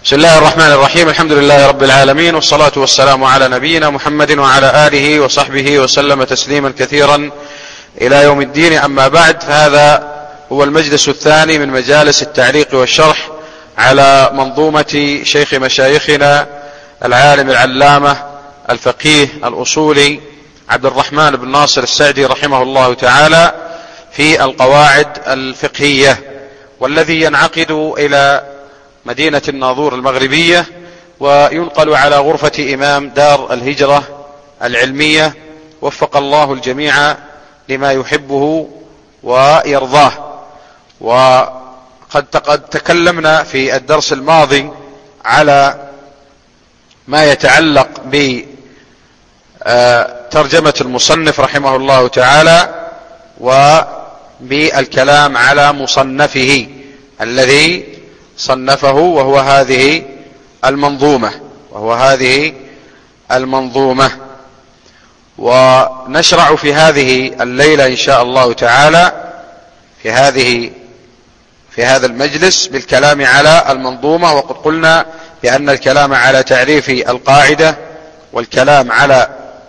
بسم الله الرحمن الرحيم. الحمد لله رب العالمين، والصلاة والسلام على نبينا محمد وعلى آله وصحبه وسلم تسليما كثيرا إلى يوم الدين. أما بعد، فهذا هو المجلس الثاني من مجالس التعليق والشرح على منظومة شيخ مشايخنا العالم العلامة الفقيه الأصولي عبد الرحمن بن ناصر السعدي رحمه الله تعالى في القواعد الفقهية، والذي ينعقد إلى مدينة الناظور المغربية وينقل على غرفة إمام دار الهجرة العلمية، وفق الله الجميع لما يحبه ويرضاه. وقد تكلمنا في الدرس الماضي على ما يتعلق بترجمة المصنف رحمه الله تعالى وبالكلام على مصنفه الذي صنفه، وهو هذه المنظومة. ونشرع في هذه الليلة إن شاء الله تعالى في هذا المجلس بالكلام على المنظومة. وقد قلنا بأن الكلام على تعريف القاعدة، والكلام على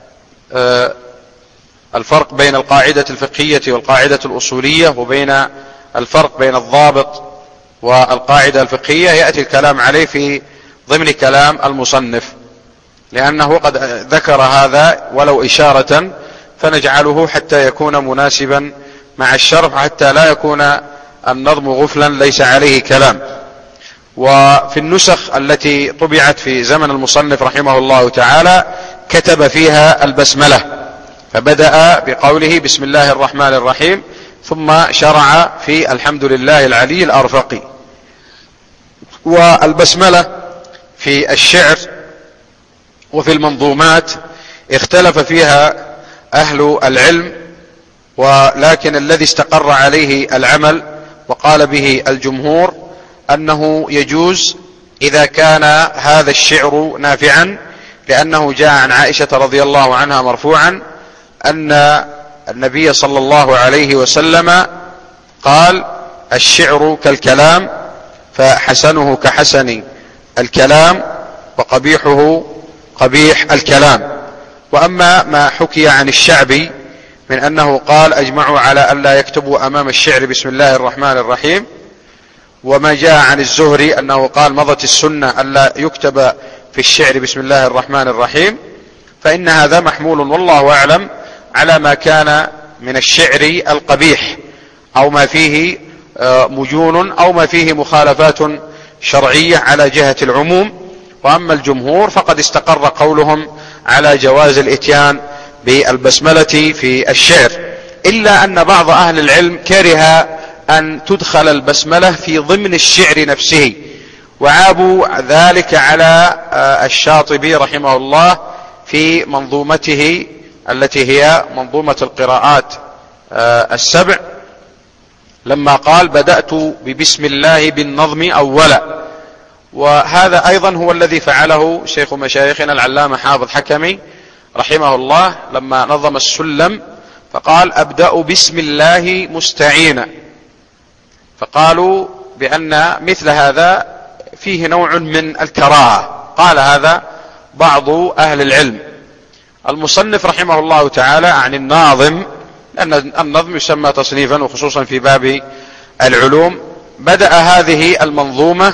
الفرق بين القاعدة الفقهية والقاعدة الأصولية، وبين الفرق بين الضابط والقاعدة الفقهية، يأتي الكلام عليه في ضمن كلام المصنف، لأنه قد ذكر هذا ولو إشارة، فنجعله حتى يكون مناسبا مع الشرح، حتى لا يكون النظم غفلا ليس عليه كلام. وفي النسخ التي طبعت في زمن المصنف رحمه الله تعالى كتب فيها البسملة، فبدأ بقوله بسم الله الرحمن الرحيم، ثم شرع في الحمد لله العلي الأرفقي. والبسملة في الشعر وفي المنظومات اختلف فيها أهل العلم، ولكن الذي استقر عليه العمل وقال به الجمهور أنه يجوز إذا كان هذا الشعر نافعا، لأنه جاء عن عائشة رضي الله عنها مرفوعا أن النبي صلى الله عليه وسلم قال: الشعر كالكلام، فحسنه كحسن الكلام، وقبيحه قبيح الكلام. وأما ما حكي عن الشعبي من أنه قال: أجمعوا على ألا يكتبوا أمام الشعر بسم الله الرحمن الرحيم، وما جاء عن الزهري أنه قال: مضت السنة ألا يكتب في الشعر بسم الله الرحمن الرحيم، فإن هذا محمول والله أعلم على ما كان من الشعر القبيح، أو ما فيه مجون، أو ما فيه مخالفات شرعية على جهة العموم. وأما الجمهور فقد استقر قولهم على جواز الإتيان بالبسملة في الشعر، إلا أن بعض أهل العلم كره أن تدخل البسملة في ضمن الشعر نفسه، وعابوا ذلك على الشاطبي رحمه الله في منظومته التي هي منظومة القراءات السبع، لما قال: بدأت ببسم الله بالنظم أولا. وهذا أيضا هو الذي فعله شيخ مشايخنا العلامة حافظ حكمي رحمه الله لما نظم السلم، فقال: أبدأ بسم الله مستعينا. فقالوا بأن مثل هذا فيه نوع من الكراهة، قال هذا بعض أهل العلم. المصنف رحمه الله تعالى عن الناظم، لأن النظم يسمى تصنيفا، وخصوصا في باب العلوم، بدأ هذه المنظومة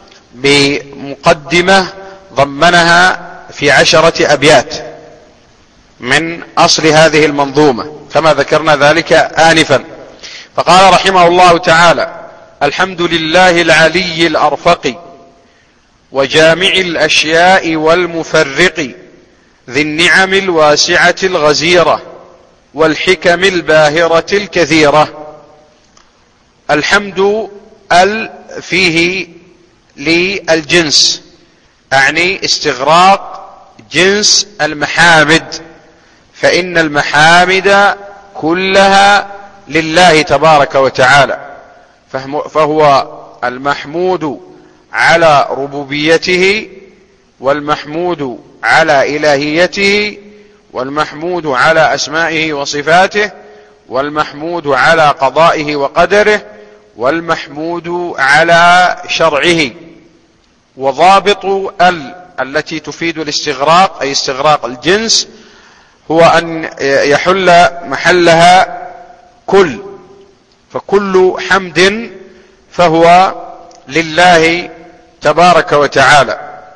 بمقدمة ضمنها في 10 أبيات من أصل هذه المنظومة كما ذكرنا ذلك آنفا. فقال رحمه الله تعالى: الحمد لله العلي الأرفق، وجامع الأشياء والمفرق، ذي النعم الواسعة الغزيرة، والحكم الباهرة الكثيرة. الحمد فيه للجنس، أعني استغراق جنس المحامد، فإن المحامد كلها لله تبارك وتعالى، فهو المحمود على ربوبيته، والمحمود على إلهيته، والمحمود على أسمائه وصفاته، والمحمود على قضائه وقدره، والمحمود على شرعه. وضابط التي تفيد الاستغراق أي استغراق الجنس هو أن يحل محلها كل، فكل حمد فهو لله تبارك وتعالى.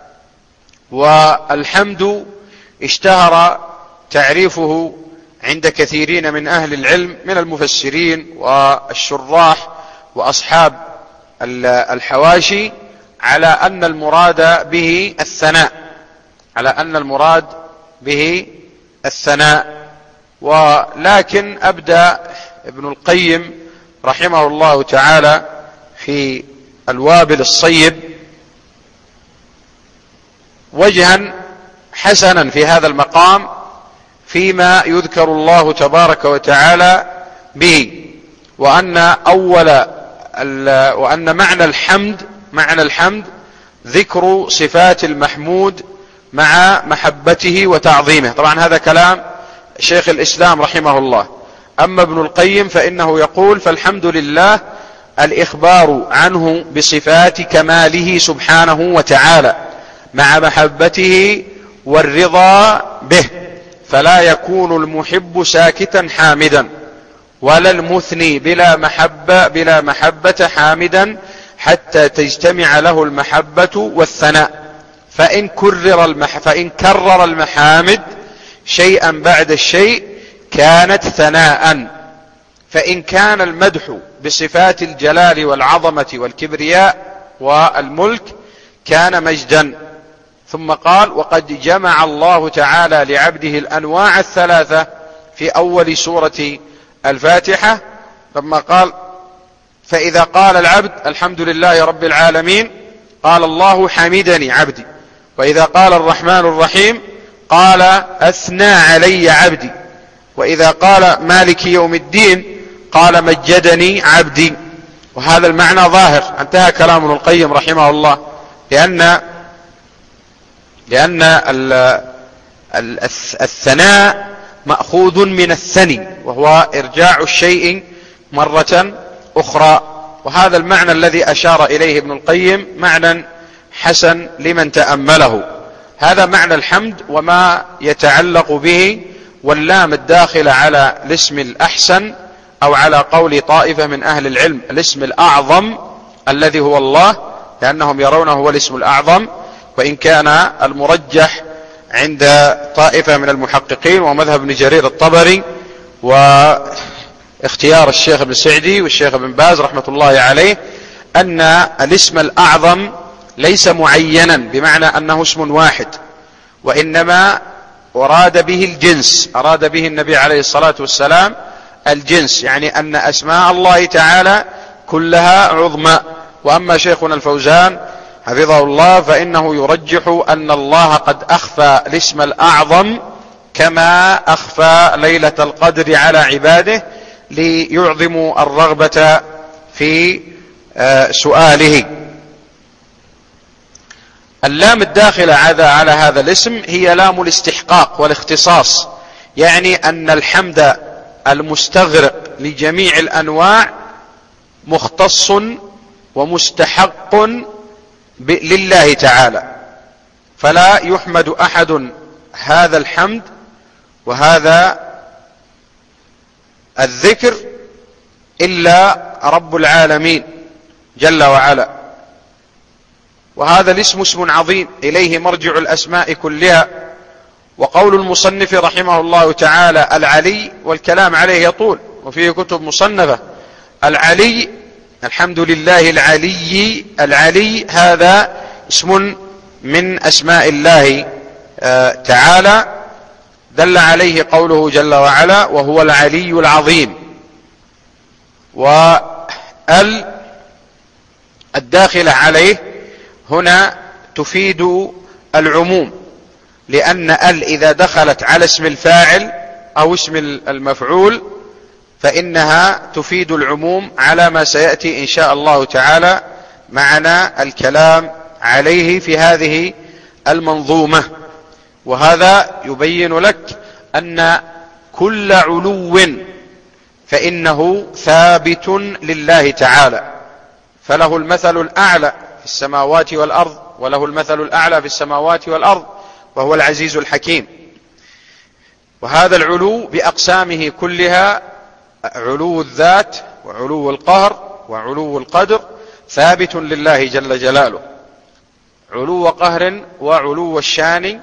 والحمد اشتهر تعريفه عند كثيرين من أهل العلم من المفسرين والشراح وأصحاب الحواشي على أن المراد به الثناء، على أن المراد به الثناء. ولكن أبدى ابن القيم رحمه الله تعالى في الوابل الصيب وجها حسنا في هذا المقام فيما يذكر الله تبارك وتعالى به، وأن معنى الحمد ذكر صفات المحمود مع محبته وتعظيمه. طبعا هذا كلام شيخ الإسلام رحمه الله. أما ابن القيم فإنه يقول: فالحمد لله الإخبار عنه بصفات كماله سبحانه وتعالى مع محبته والرضا به، فلا يكون المحب ساكتا حامدا، ولا المثني بلا محبة حامدا، حتى تجتمع له المحبة والثناء. فإن كرر المحامد شيئا بعد الشيء كانت ثناء، فإن كان المدح بصفات الجلال والعظمة والكبرياء والملك كان مجدا. ثم قال: وقد جمع الله تعالى لعبده الأنواع الثلاثة في أول سورة الفاتحة لما قال: فإذا قال العبد الحمد لله رب العالمين قال الله حمدني عبدي، وإذا قال الرحمن الرحيم قال أثنى علي عبدي، وإذا قال مالك يوم الدين قال مجدني عبدي. وهذا المعنى ظاهر. انتهى كلام ابن القيم رحمه الله، لأن الثناء مأخوذ من الثني، وهو إرجاع الشيء مرة أخرى. وهذا المعنى الذي أشار إليه ابن القيم معنى حسن لمن تأمله. هذا معنى الحمد وما يتعلق به، واللام الداخل على الاسم الأحسن، أو على قول طائفة من أهل العلم الاسم الأعظم الذي هو الله، لأنهم يرونه هو الاسم الأعظم، وإن كان المرجح عند طائفة من المحققين ومذهب ابن جرير الطبري واختيار الشيخ ابن سعدي والشيخ ابن باز رحمة الله عليه أن الاسم الأعظم ليس معينا بمعنى أنه اسم واحد، وإنما أراد به الجنس، أراد به النبي عليه الصلاة والسلام الجنس، يعني أن أسماء الله تعالى كلها عظمى. وأما شيخنا الفوزان حفظه الله فإنه يرجح أن الله قد أخفى الاسم الأعظم كما أخفى ليلة القدر على عباده ليعظموا الرغبة في سؤاله. اللام الداخلة على هذا الاسم هي لام الاستحقاق والاختصاص، يعني أن الحمد المستغرق لجميع الأنواع مختص ومستحق لله تعالى، فلا يحمد أحد هذا الحمد وهذا الذكر إلا رب العالمين جل وعلا. وهذا الاسم اسم عظيم إليه مرجع الأسماء كلها. وقول المصنف رحمه الله تعالى العلي، والكلام عليه يطول وفيه كتب مصنفة. العلي الحمد لله العلي هذا اسم من أسماء الله تعالى، دل عليه قوله جل وعلا وهو العلي العظيم. والداخلة عليه هنا تفيد العموم، لأن إذا دخلت على اسم الفاعل أو اسم المفعول فإنها تفيد العموم على ما سيأتي إن شاء الله تعالى معنا الكلام عليه في هذه المنظومة. وهذا يبين لك أن كل علو فإنه ثابت لله تعالى، فله المثل الأعلى في السماوات والأرض، وله المثل الأعلى في السماوات والأرض، وهو العزيز الحكيم. وهذا العلو بأقسامه كلها، علو الذات وعلو القهر وعلو القدر، ثابت لله جل جلاله. علو قهر وعلو الشان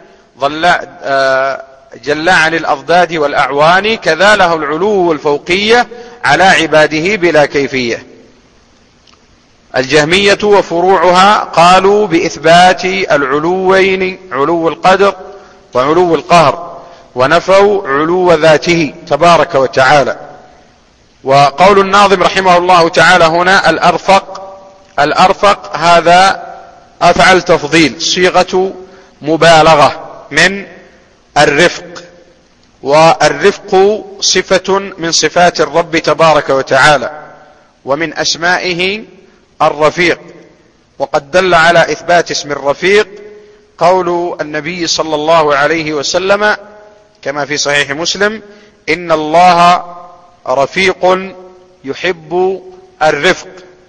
جل عن الأضداد والأعوان، كذا له العلو الفوقية على عباده بلا كيفية. الجهمية وفروعها قالوا بإثبات العلوين، علو القدر وعلو القهر، ونفوا علو ذاته تبارك وتعالى. وقول الناظم رحمه الله تعالى هنا الأرفق هذا أفعل تفضيل، صيغة مبالغة من الرفق، والرفق صفة من صفات الرب تبارك وتعالى، ومن أسمائه الرفيق. وقد دل على إثبات اسم الرفيق قول النبي صلى الله عليه وسلم كما في صحيح مسلم: إن الله رفيق يحب الرفق.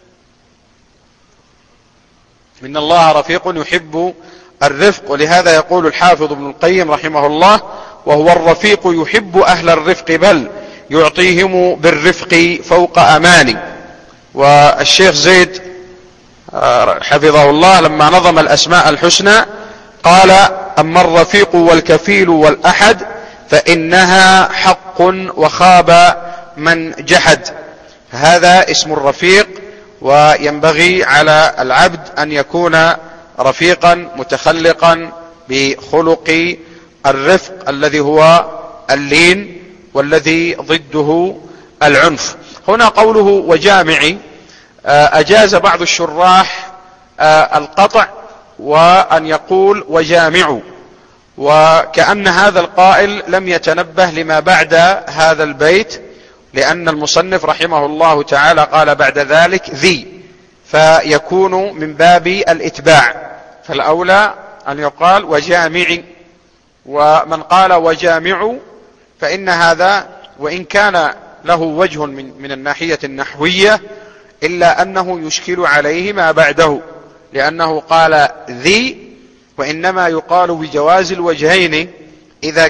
إن الله رفيق يحب الرفق. ولهذا يقول الحافظ ابن القيم رحمه الله: وهو الرفيق يحب أهل الرفق، بل يعطيهم بالرفق فوق أماني. والشيخ زيد حفظه الله لما نظم الأسماء الحسنى قال: أما الرفيق والكفيل والأحد فإنها حق وخاب من جحد. هذا اسم الرفيق، وينبغي على العبد أن يكون رفيقا متخلقا بخلق الرفق الذي هو اللين، والذي ضده العنف. هنا قوله وجامع، أجاز بعض الشراح القطع وأن يقول وجامع، وكأن هذا القائل لم يتنبه لما بعد هذا البيت، لأن المصنف رحمه الله تعالى قال بعد ذلك ذي، فيكون من باب الإتباع، فالأولى أن يقال وجامع. ومن قال وجامع فإن هذا وإن كان له وجه من الناحية النحوية، إلا أنه يشكل عليه ما بعده، لأنه قال ذي، وإنما يقال بجواز الوجهين إذا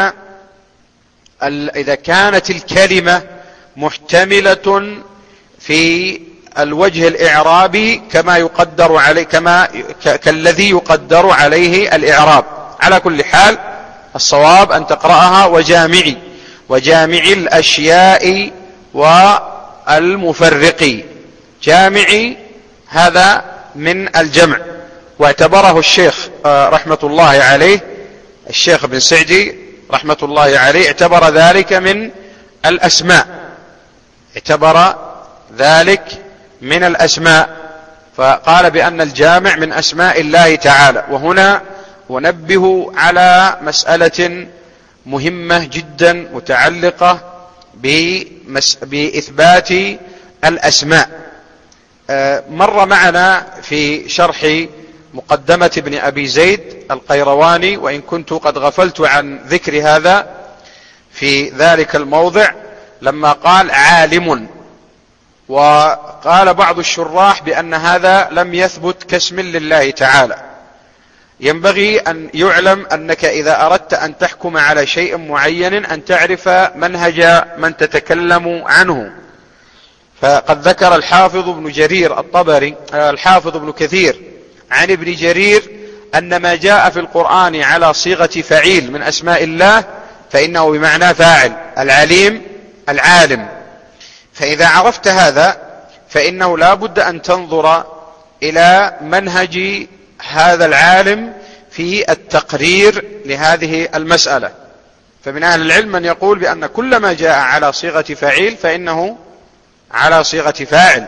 كانت الكلمة محتملة في الوجه الإعرابي كالذي يقدر عليه الإعراب. على كل حال الصواب أن تقرأها وجامع الأشياء والمفرق. جامع هذا من الجمع، واعتبره الشيخ رحمة الله عليه، الشيخ بن سعدي رحمة الله عليه اعتبر ذلك من الأسماء، فقال بأن الجامع من أسماء الله تعالى. وهنا ونبه على مسألة مهمة جدا متعلقة بإثبات الأسماء. مر معنا في شرح مقدمة ابن أبي زيد القيرواني، وإن كنت قد غفلت عن ذكر هذا في ذلك الموضع لما قال عالم، وقال بعض الشراح بأن هذا لم يثبت كاسم لله تعالى. ينبغي أن يعلم أنك إذا أردت أن تحكم على شيء معين أن تعرف منهج من تتكلم عنه. فقد ذكر الحافظ ابن جرير الطبري، الحافظ ابن كثير عن ابن جرير أن ما جاء في القرآن على صيغة فعيل من أسماء الله فإنه بمعنى فاعل، العليم العالم. فإذا عرفت هذا فإنه لا بد أن تنظر إلى منهج هذا العالم في التقرير لهذه المسألة. فمن أهل العلم من يقول بأن كل ما جاء على صيغة فعيل فإنه على صيغة فاعل.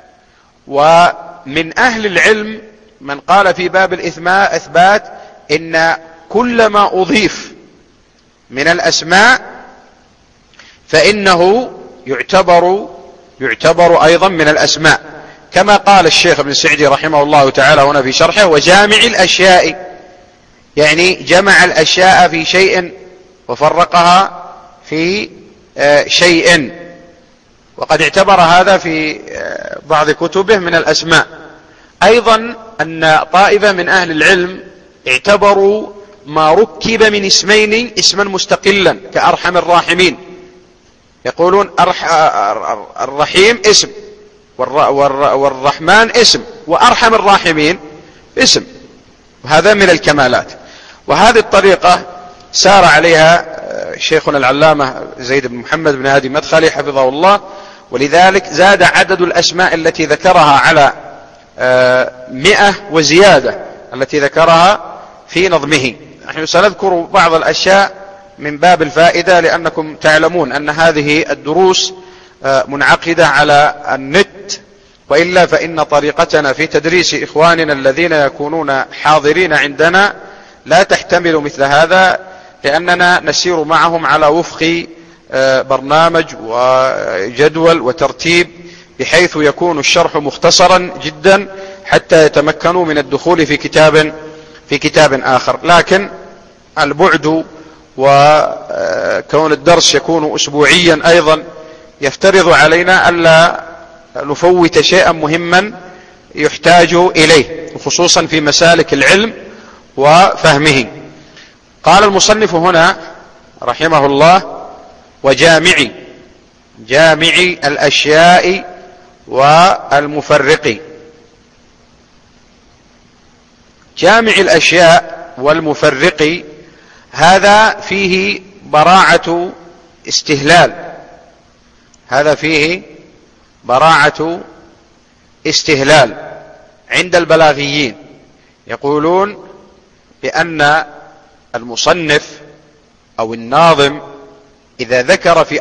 ومن أهل العلم من قال في باب الإثبات إن كل ما أضيف من الأسماء فإنه يعتبر أيضا من الأسماء، كما قال الشيخ ابن سعدي رحمه الله تعالى هنا في شرحه وجامع الأشياء، يعني جمع الأشياء في شيء وفرقها في شيء، وقد اعتبر هذا في بعض كتبه من الأسماء. أيضا أن طائفة من أهل العلم اعتبروا ما ركب من اسمين اسما مستقلا كأرحم الراحمين، يقولون الرحيم اسم والرحمن اسم وأرحم الراحمين اسم، وهذا من الكمالات. وهذه الطريقة سار عليها شيخنا العلامة زيد بن محمد بن هادي مدخلي حفظه الله، ولذلك زاد عدد الأسماء التي ذكرها على 100 وزيادة التي ذكرها في نظمه. نحن سنذكر بعض الأشياء من باب الفائدة، لأنكم تعلمون أن هذه الدروس منعقدة على النت، وإلا فإن طريقتنا في تدريس إخواننا الذين يكونون حاضرين عندنا لا تحتمل مثل هذا، لأننا نسير معهم على وفق برنامج وجدول وترتيب، بحيث يكون الشرح مختصرا جدا حتى يتمكنوا من الدخول في كتاب آخر. لكن البعد وكون الدرس يكون أسبوعيا أيضا يفترض علينا ألا نفوت شيئا مهما يحتاج إليه، خصوصا في مسالك العلم وفهمه. قال المصنف هنا رحمه الله: وجامع الأشياء والمفرق. جامع الأشياء والمفرق هذا فيه براعة استهلال، هذا فيه براعة استهلال عند البلاغيين. يقولون بأن المصنف أو الناظم إذا ذكر في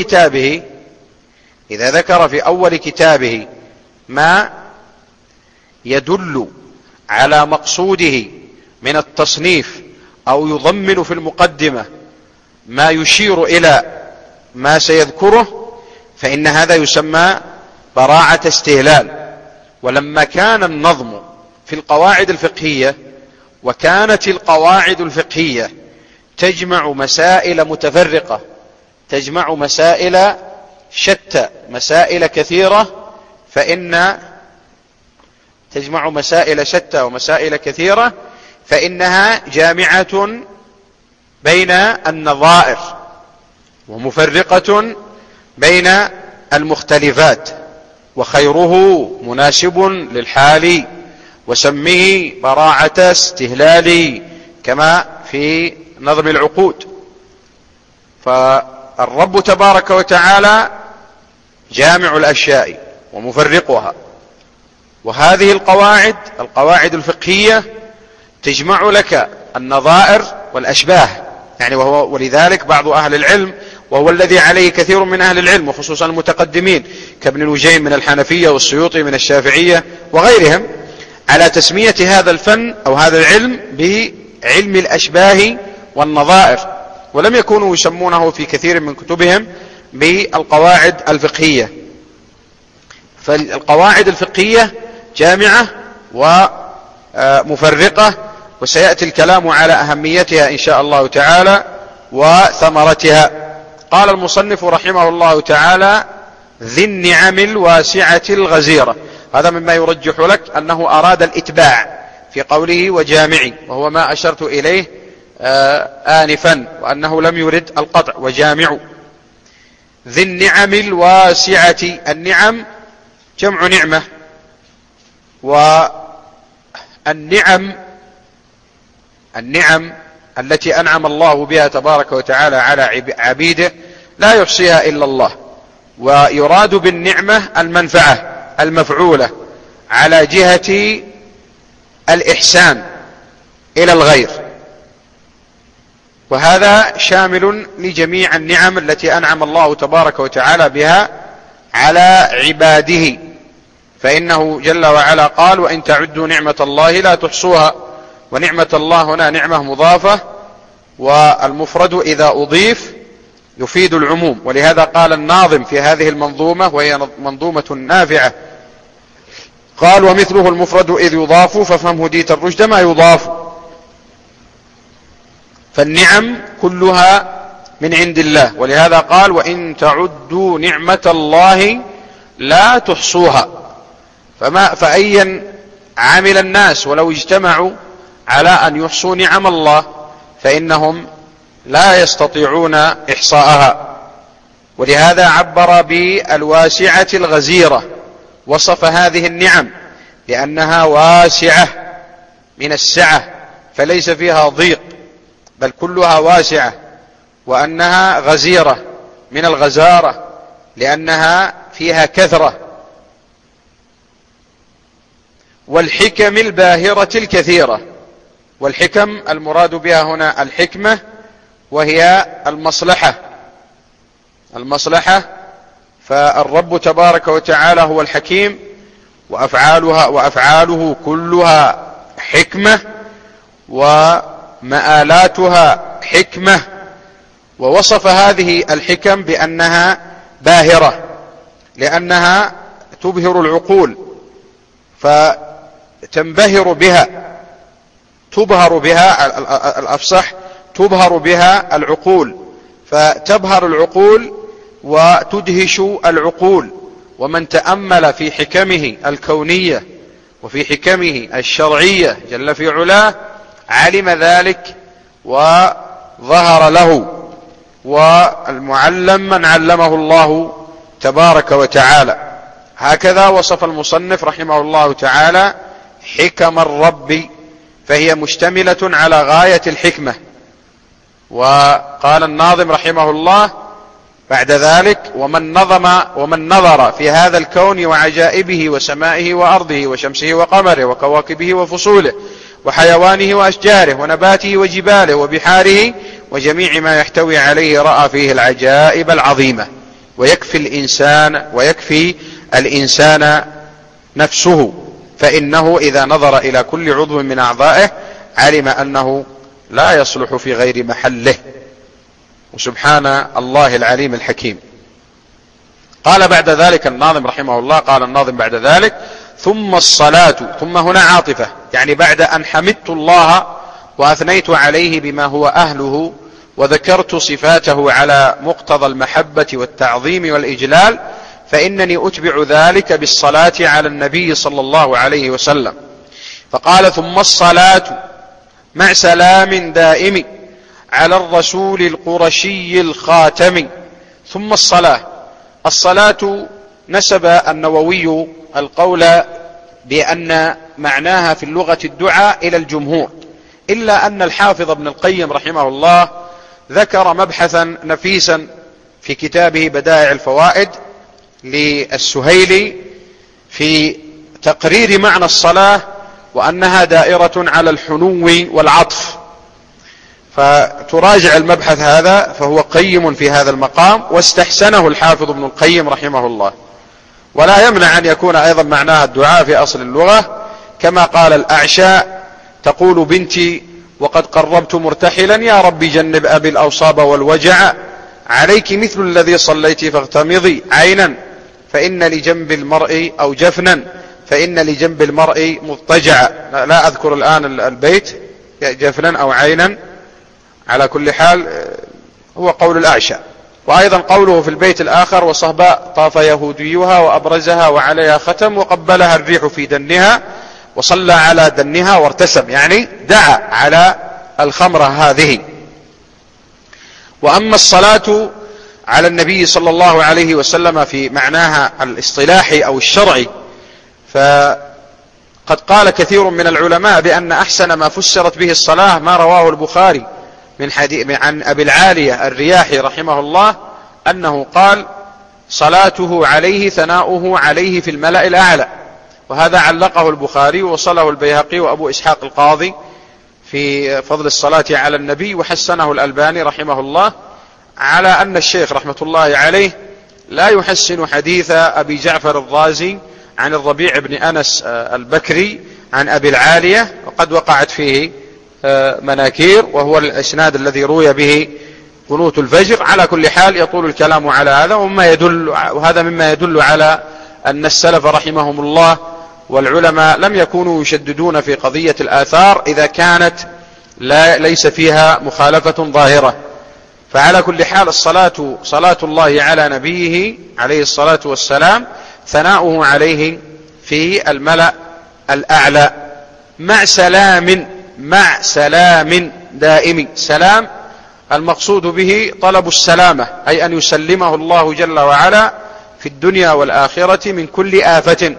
أول كتابه ما يدل على مقصوده من التصنيف، أو يضمن في المقدمة ما يشير إلى ما سيذكره، فإن هذا يسمى براعة استهلال. ولما كان النظم في القواعد الفقهية، وكانت القواعد الفقهية تجمع مسائل متفرقة، تجمع مسائل شتى، مسائل كثيرة، فإنها جامعة بين النظائر ومفرقة بين المختلفات، وخيره مناسب للحال، وسمه براعة استهلال، كما في نظم العقود. فالرب تبارك وتعالى جامع الأشياء ومفرقها، وهذه القواعد الفقهية تجمع لك النظائر والأشباه، يعني ولذلك بعض أهل العلم، وهو الذي عليه كثير من أهل العلم وخصوصا المتقدمين كابن الوجين من الحنفية والسيوطي من الشافعية وغيرهم، على تسمية هذا الفن أو هذا العلم بعلم الأشباه والنظائر، ولم يكونوا يسمونه في كثير من كتبهم بالقواعد الفقهية. فالقواعد الفقهية جامعة ومفرقة، وسيأتي الكلام على أهميتها إن شاء الله تعالى وثمرتها. قال المصنف رحمه الله تعالى: ذي النعم الواسعة الغزيرة. هذا مما يرجح لك أنه أراد الإتباع في قوله وجامعي، وهو ما أشرت إليه آنفا، وأنه لم يرد القطع. وجامع ذي النعم الواسعة، النعم جمع نعمة، والنعم التي أنعم الله بها تبارك وتعالى على عبيده لا يحصيها إلا الله. ويراد بالنعمة المنفعة المفعولة على جهة الإحسان إلى الغير، وهذا شامل لجميع النعم التي أنعم الله تبارك وتعالى بها على عباده، فإنه جل وعلا قال: وإن تعدوا نعمة الله لا تحصوها. ونعمة الله هنا نعمة مضافة، والمفرد إذا أضيف يفيد العموم، ولهذا قال الناظم في هذه المنظومة، وهي منظومة نافعة، قال: ومثله المفرد إذ يضاف فافهمه ديت الرشد ما يضاف. فالنعم كلها من عند الله، ولهذا قال: وإن تعدوا نعمة الله لا تحصوها. فأيا عمل الناس ولو اجتمعوا على أن يحصوا نعم الله فإنهم لا يستطيعون إحصاءها. ولهذا عبر بالواسعة الغزيرة، وصف هذه النعم بأنها واسعة من السعة فليس فيها ضيق بل كلها واسعة، وأنها غزيرة من الغزارة لأنها فيها كثرة، والحكم الباهرة الكثيرة. والحكم المراد بها هنا الحكمة، وهي المصلحة. فالرب تبارك وتعالى هو الحكيم، وأفعاله كلها حكمة ومآلاتها حكمة. ووصف هذه الحكم بأنها باهرة لأنها تبهر العقول، فتنبهر بها، تبهر بها الأفصح، تبهر بها العقول، فتبهر العقول وتدهش العقول. ومن تأمل في حكمه الكونية وفي حكمه الشرعية جل في علاه علم ذلك وظهر له. والمعلم من علمه الله تبارك وتعالى. هكذا وصف المصنف رحمه الله تعالى حكم الرب، فهي مشتملة على غاية الحكمة. وقال الناظم رحمه الله بعد ذلك: ومن نظر في هذا الكون وعجائبه وسمائه وأرضه وشمسه وقمره وكواكبه وفصوله وحيوانه وأشجاره ونباته وجباله وبحاره وجميع ما يحتوي عليه رأى فيه العجائب العظيمة. ويكفي الإنسان نفسه، فإنه إذا نظر إلى كل عضو من أعضائه علم أنه لا يصلح في غير محله. وسبحان الله العليم الحكيم. قال بعد ذلك الناظم رحمه الله، قال الناظم بعد ذلك: ثم الصلاة. ثم هنا عاطفة، يعني بعد أن حمدت الله وأثنيت عليه بما هو أهله وذكرت صفاته على مقتضى المحبة والتعظيم والإجلال، فإنني أتبع ذلك بالصلاة على النبي صلى الله عليه وسلم. فقال: ثم الصلاة مع سلام دائم على الرسول القرشي الخاتم. ثم الصلاة نسب النووي القول بأن معناها في اللغة الدعاء إلى الجمهور، إلا أن الحافظ ابن القيم رحمه الله ذكر مبحثا نفيسا في كتابه بدائع الفوائد للسهيلي في تقرير معنى الصلاة، وأنها دائرة على الحنو والعطف. فتراجع المبحث هذا، فهو قيم في هذا المقام، واستحسنه الحافظ ابن القيم رحمه الله. ولا يمنع أن يكون أيضا معناها الدعاء في أصل اللغة، كما قال الأعشاء: تقول بنتي وقد قربت مرتحلا يا رب جنب أبي الأوصاب والوجع، عليك مثل الذي صليت فاغتمضي عينا فإن لجنب المرء أو جفنا فإن لجنب المرء مضطجعا. لا أذكر الآن البيت، جفنا أو عينا، على كل حال هو قول الأعشى. وأيضا قوله في البيت الآخر: وصهباء طاف يهوديها وأبرزها وعليها ختم وقبلها الريح في دنها وصلى على دنها وارتسم، يعني دعا على الخمرة هذه. وأما الصلاة على النبي صلى الله عليه وسلم في معناها الاصطلاحي أو الشرعي، فقد قال كثير من العلماء بأن أحسن ما فسرت به الصلاة ما رواه البخاري عن أبي العالية الرياحي رحمه الله، أنه قال: صلاته عليه ثناؤه عليه في الملأ الأعلى. وهذا علقه البخاري ووصله البيهقي وأبو إسحاق القاضي في فضل الصلاة على النبي، وحسنه الألباني رحمه الله، على أن الشيخ رحمة الله عليه لا يحسن حديث أبي جعفر الرازي عن الربيع بن أنس البكري عن أبي العالية، وقد وقعت فيه مناكير، وهو الإسناد الذي روي به قنوت الفجر. على كل حال يطول الكلام على هذا، وهذا مما يدل على أن السلف رحمهم الله والعلماء لم يكونوا يشددون في قضية الآثار إذا كانت ليس فيها مخالفة ظاهرة. فعلى كل حال الصلاة صلاة الله على نبيه عليه الصلاة والسلام ثناؤه عليه في الملأ الأعلى مع سلام دائم. سلام المقصود به طلب السلامة، أي أن يسلمه الله جل وعلا في الدنيا والآخرة من كل آفة،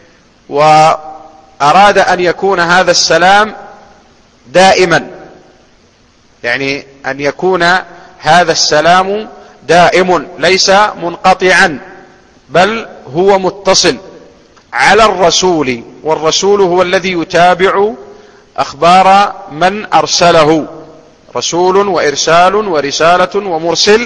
وأراد أن يكون هذا السلام دائما، يعني أن يكون هذا السلام دائم ليس منقطعا، بل هو متصل على الرسول، والرسول هو الذي يتابع أخبار من أرسله، رسول وإرسال ورسالة ومرسل.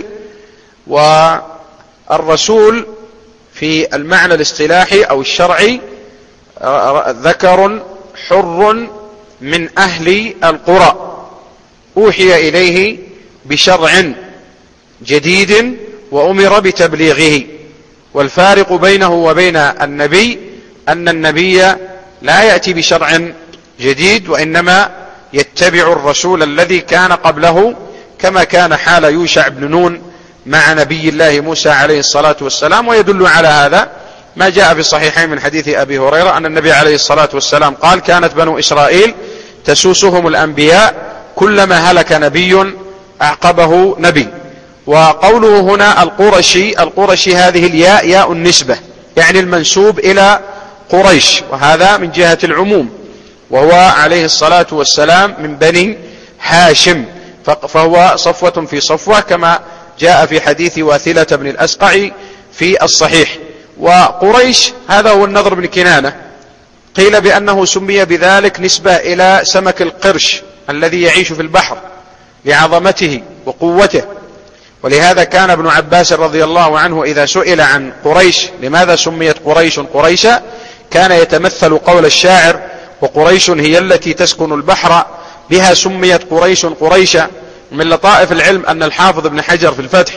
والرسول في المعنى الاصطلاحي أو الشرعي ذكر حر من أهل القرى أوحي إليه بشرع جديد وأمر بتبليغه. والفارق بينه وبين النبي أن النبي لا يأتي بشرع جديد، وإنما يتبع الرسول الذي كان قبله، كما كان حال يوشع بن نون مع نبي الله موسى عليه الصلاة والسلام. ويدل على هذا ما جاء في الصحيحين من حديث أبي هريرة أن النبي عليه الصلاة والسلام قال: كانت بنو إسرائيل تسوسهم الأنبياء، كلما هلك نبي أعقبه نبي. وقوله هنا القرشي هذه الياء ياء النسبة، يعني المنسوب إلى قريش، وهذا من جهة العموم، وهو عليه الصلاة والسلام من بني هاشم، فهو صفوة في صفوة، كما جاء في حديث واثلة بن الأسقع في الصحيح. وقريش هذا هو النضر بن كنانة، قيل بأنه سمي بذلك نسبة إلى سمك القرش الذي يعيش في البحر لعظمته وقوته. ولهذا كان ابن عباس رضي الله عنه إذا سئل عن قريش لماذا سميت قريش قريشا، كان يتمثل قول الشاعر: وقريش هي التي تسكن البحر، بها سميت قريش قريشا. من لطائف العلم أن الحافظ ابن حجر في الفتح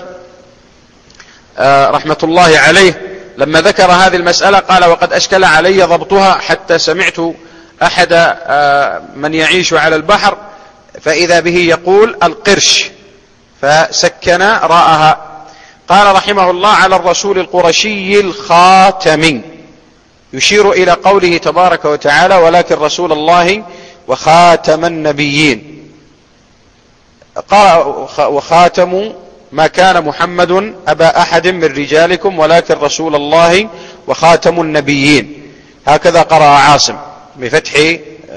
رحمة الله عليه لما ذكر هذه المسألة قال: وقد أشكل علي ضبطها حتى سمعت أحد من يعيش على البحر فإذا به يقول القرش، فسكن راءها. قال رحمه الله: على الرسول القرشي الخاتم، يشير إلى قوله تبارك وتعالى: ولكن رسول الله وخاتم النبيين. قال: وخاتم ما كان محمد أبا أحد من رجالكم ولكن رسول الله وخاتم النبيين. هكذا قرأ عاصم بفتح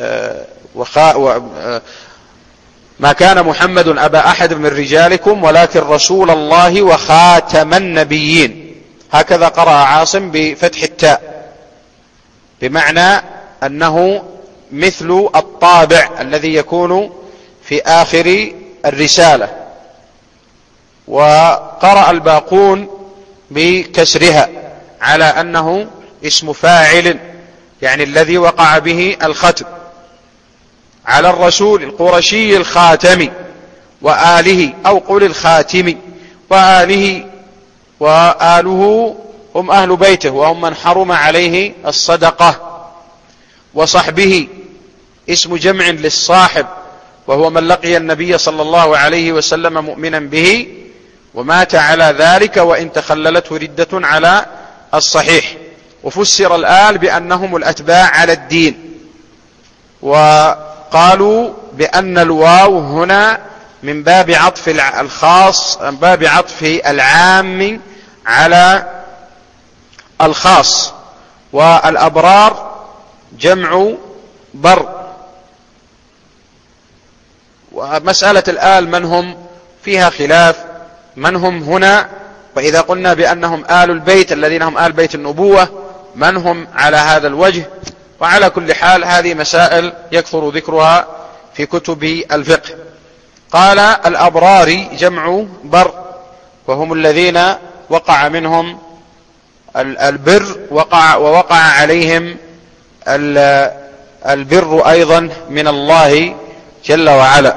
ما كان محمد أبا أحد من رجالكم ولكن رسول الله وخاتم النبيين. هكذا قرأ عاصم بفتح التاء، بمعنى أنه مثل الطابع الذي يكون في آخر الرسالة. وقرأ الباقون بكسرها على أنه اسم فاعل، يعني الذي وقع به الختم. على الرسول القرشي الخاتم وآله، أو قل الخاتم وآله، وآله هم أهل بيته وهم من حرم عليه الصدقة. وصحبه اسم جمع للصاحب، وهو من لقي النبي صلى الله عليه وسلم مؤمنا به ومات على ذلك وإن تخللته ردة على الصحيح. وفسر الآل بأنهم الأتباع على الدين، وقالوا بأن الواو هنا من باب عطف الخاص، من باب عطف العام على الخاص. والأبرار جمع بر. ومسألة الآل من هم فيها خلاف، من هم هنا، وإذا قلنا بأنهم آل البيت الذين هم آل بيت النبوة من هم على هذا الوجه. وعلى كل حال هذه مسائل يكثر ذكرها في كتب الفقه. قال: الأبرار جمع بر، وهم الذين وقع منهم البر ووقع عليهم البر أيضا من الله جل وعلا.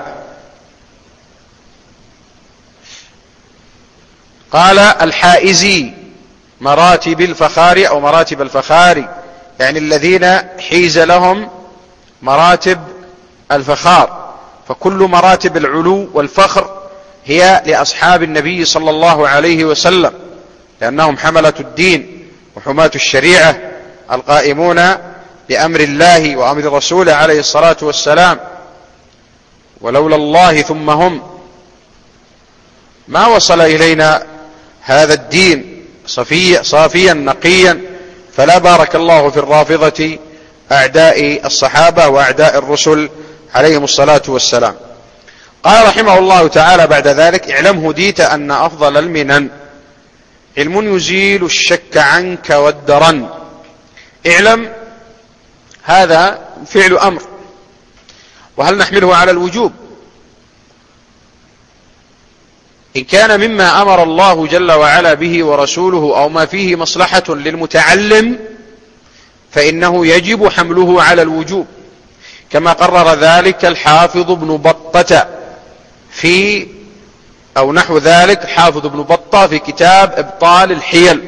قال: الحائزي مراتب الفخار أو مراتب الفخار، يعني الذين حيز لهم مراتب الفخار. فكل مراتب العلو والفخر هي لأصحاب النبي صلى الله عليه وسلم، لأنهم حملة الدين وحماة الشريعة القائمون بأمر الله وأمر رسوله عليه الصلاة والسلام، ولولا الله ثم هم ما وصل إلينا هذا الدين صافيا نقيا. فلا بارك الله في الرافضة أعداء الصحابة وأعداء الرسل عليهم الصلاة والسلام. قال رحمه الله تعالى بعد ذلك: اعلم هديت أن أفضل المنن علم يزيل الشك عنك والدرن. اعلم هذا فعل أمر، وهل نحمله على الوجوب؟ إن كان مما أمر الله جل وعلا به ورسوله أو ما فيه مصلحة للمتعلم فإنه يجب حمله على الوجوب، كما قرر ذلك الحافظ ابن بطة في أو نحو ذلك الحافظ ابن بطة في كتاب إبطال الحيل،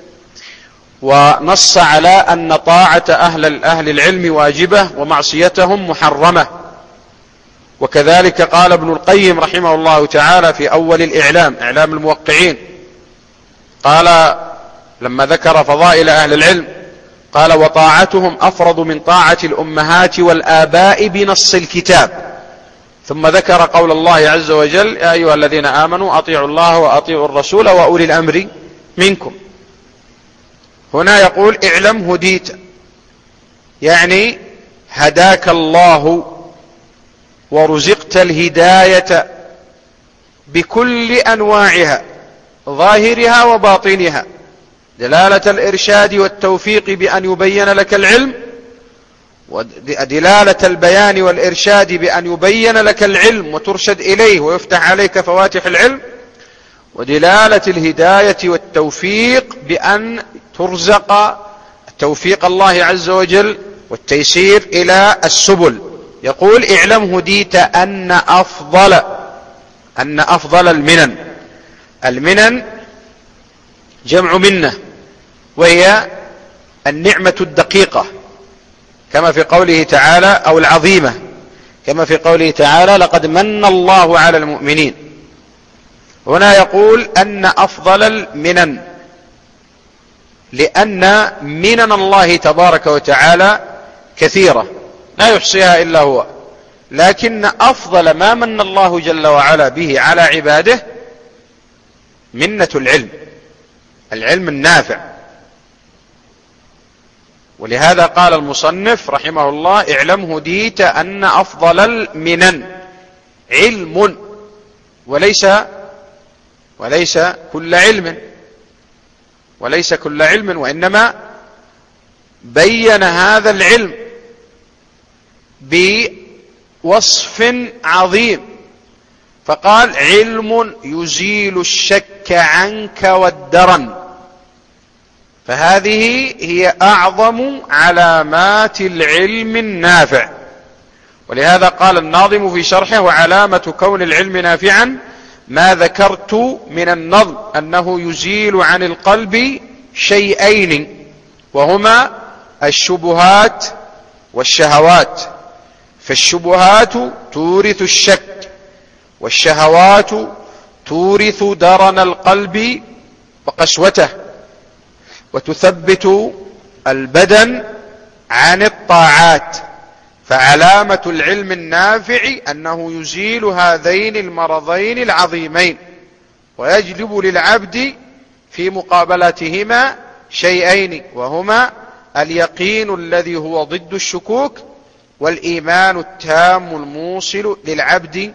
ونص على أن طاعة أهل العلم واجبة ومعصيتهم محرمة. وكذلك قال ابن القيم رحمه الله تعالى في أول الإعلام، إعلام الموقعين، قال لما ذكر فضائل أهل العلم قال: وطاعتهم أفرض من طاعة الأمهات والآباء بنص الكتاب. ثم ذكر قول الله عز وجل: يا أيها الذين آمنوا أطيعوا الله وأطيعوا الرسول وأولي الأمر منكم. هنا يقول: اعلم هديت، يعني هداك الله ورزقت الهداية بكل أنواعها ظاهرها وباطنها، دلالة الإرشاد والتوفيق بأن يبين لك العلم، ودلالة البيان والإرشاد بأن يبين لك العلم وترشد إليه ويفتح عليك فواتح العلم، ودلالة الهداية والتوفيق بأن ترزق توفيق الله عز وجل والتيسير إلى السبل. يقول: اعلم هديت أن أفضل المنن جمع منة، وهي النعمة الدقيقة، كما في قوله تعالى، أو العظيمة، كما في قوله تعالى: لقد من الله على المؤمنين. هنا يقول أن أفضل المنن، لأن منن الله تبارك وتعالى كثيرة لا يحصيها إلا هو، لكن أفضل ما من الله جل وعلا به على عباده منة العلم النافع. ولهذا قال المصنف رحمه الله: اعلم هديت أن أفضل المنن علم، وليس كل علم، وإنما بين هذا العلم بوصف عظيم، فقال: علم يزيل الشك عنك والدرن. فهذه هي أعظم علامات العلم النافع. ولهذا قال الناظم في شرحه: وعلامة كون العلم نافعا ما ذكرت من النظم أنه يزيل عن القلب شيئين، وهما الشبهات والشهوات. فالشبهات تورث الشك، والشهوات تورث درن القلب وقسوته، وتثبت البدن عن الطاعات. فعلامة العلم النافع أنه يزيل هذين المرضين العظيمين، ويجلب للعبد في مقابلتهما شيئين، وهما اليقين الذي هو ضد الشكوك، والإيمان التام الموصل للعبد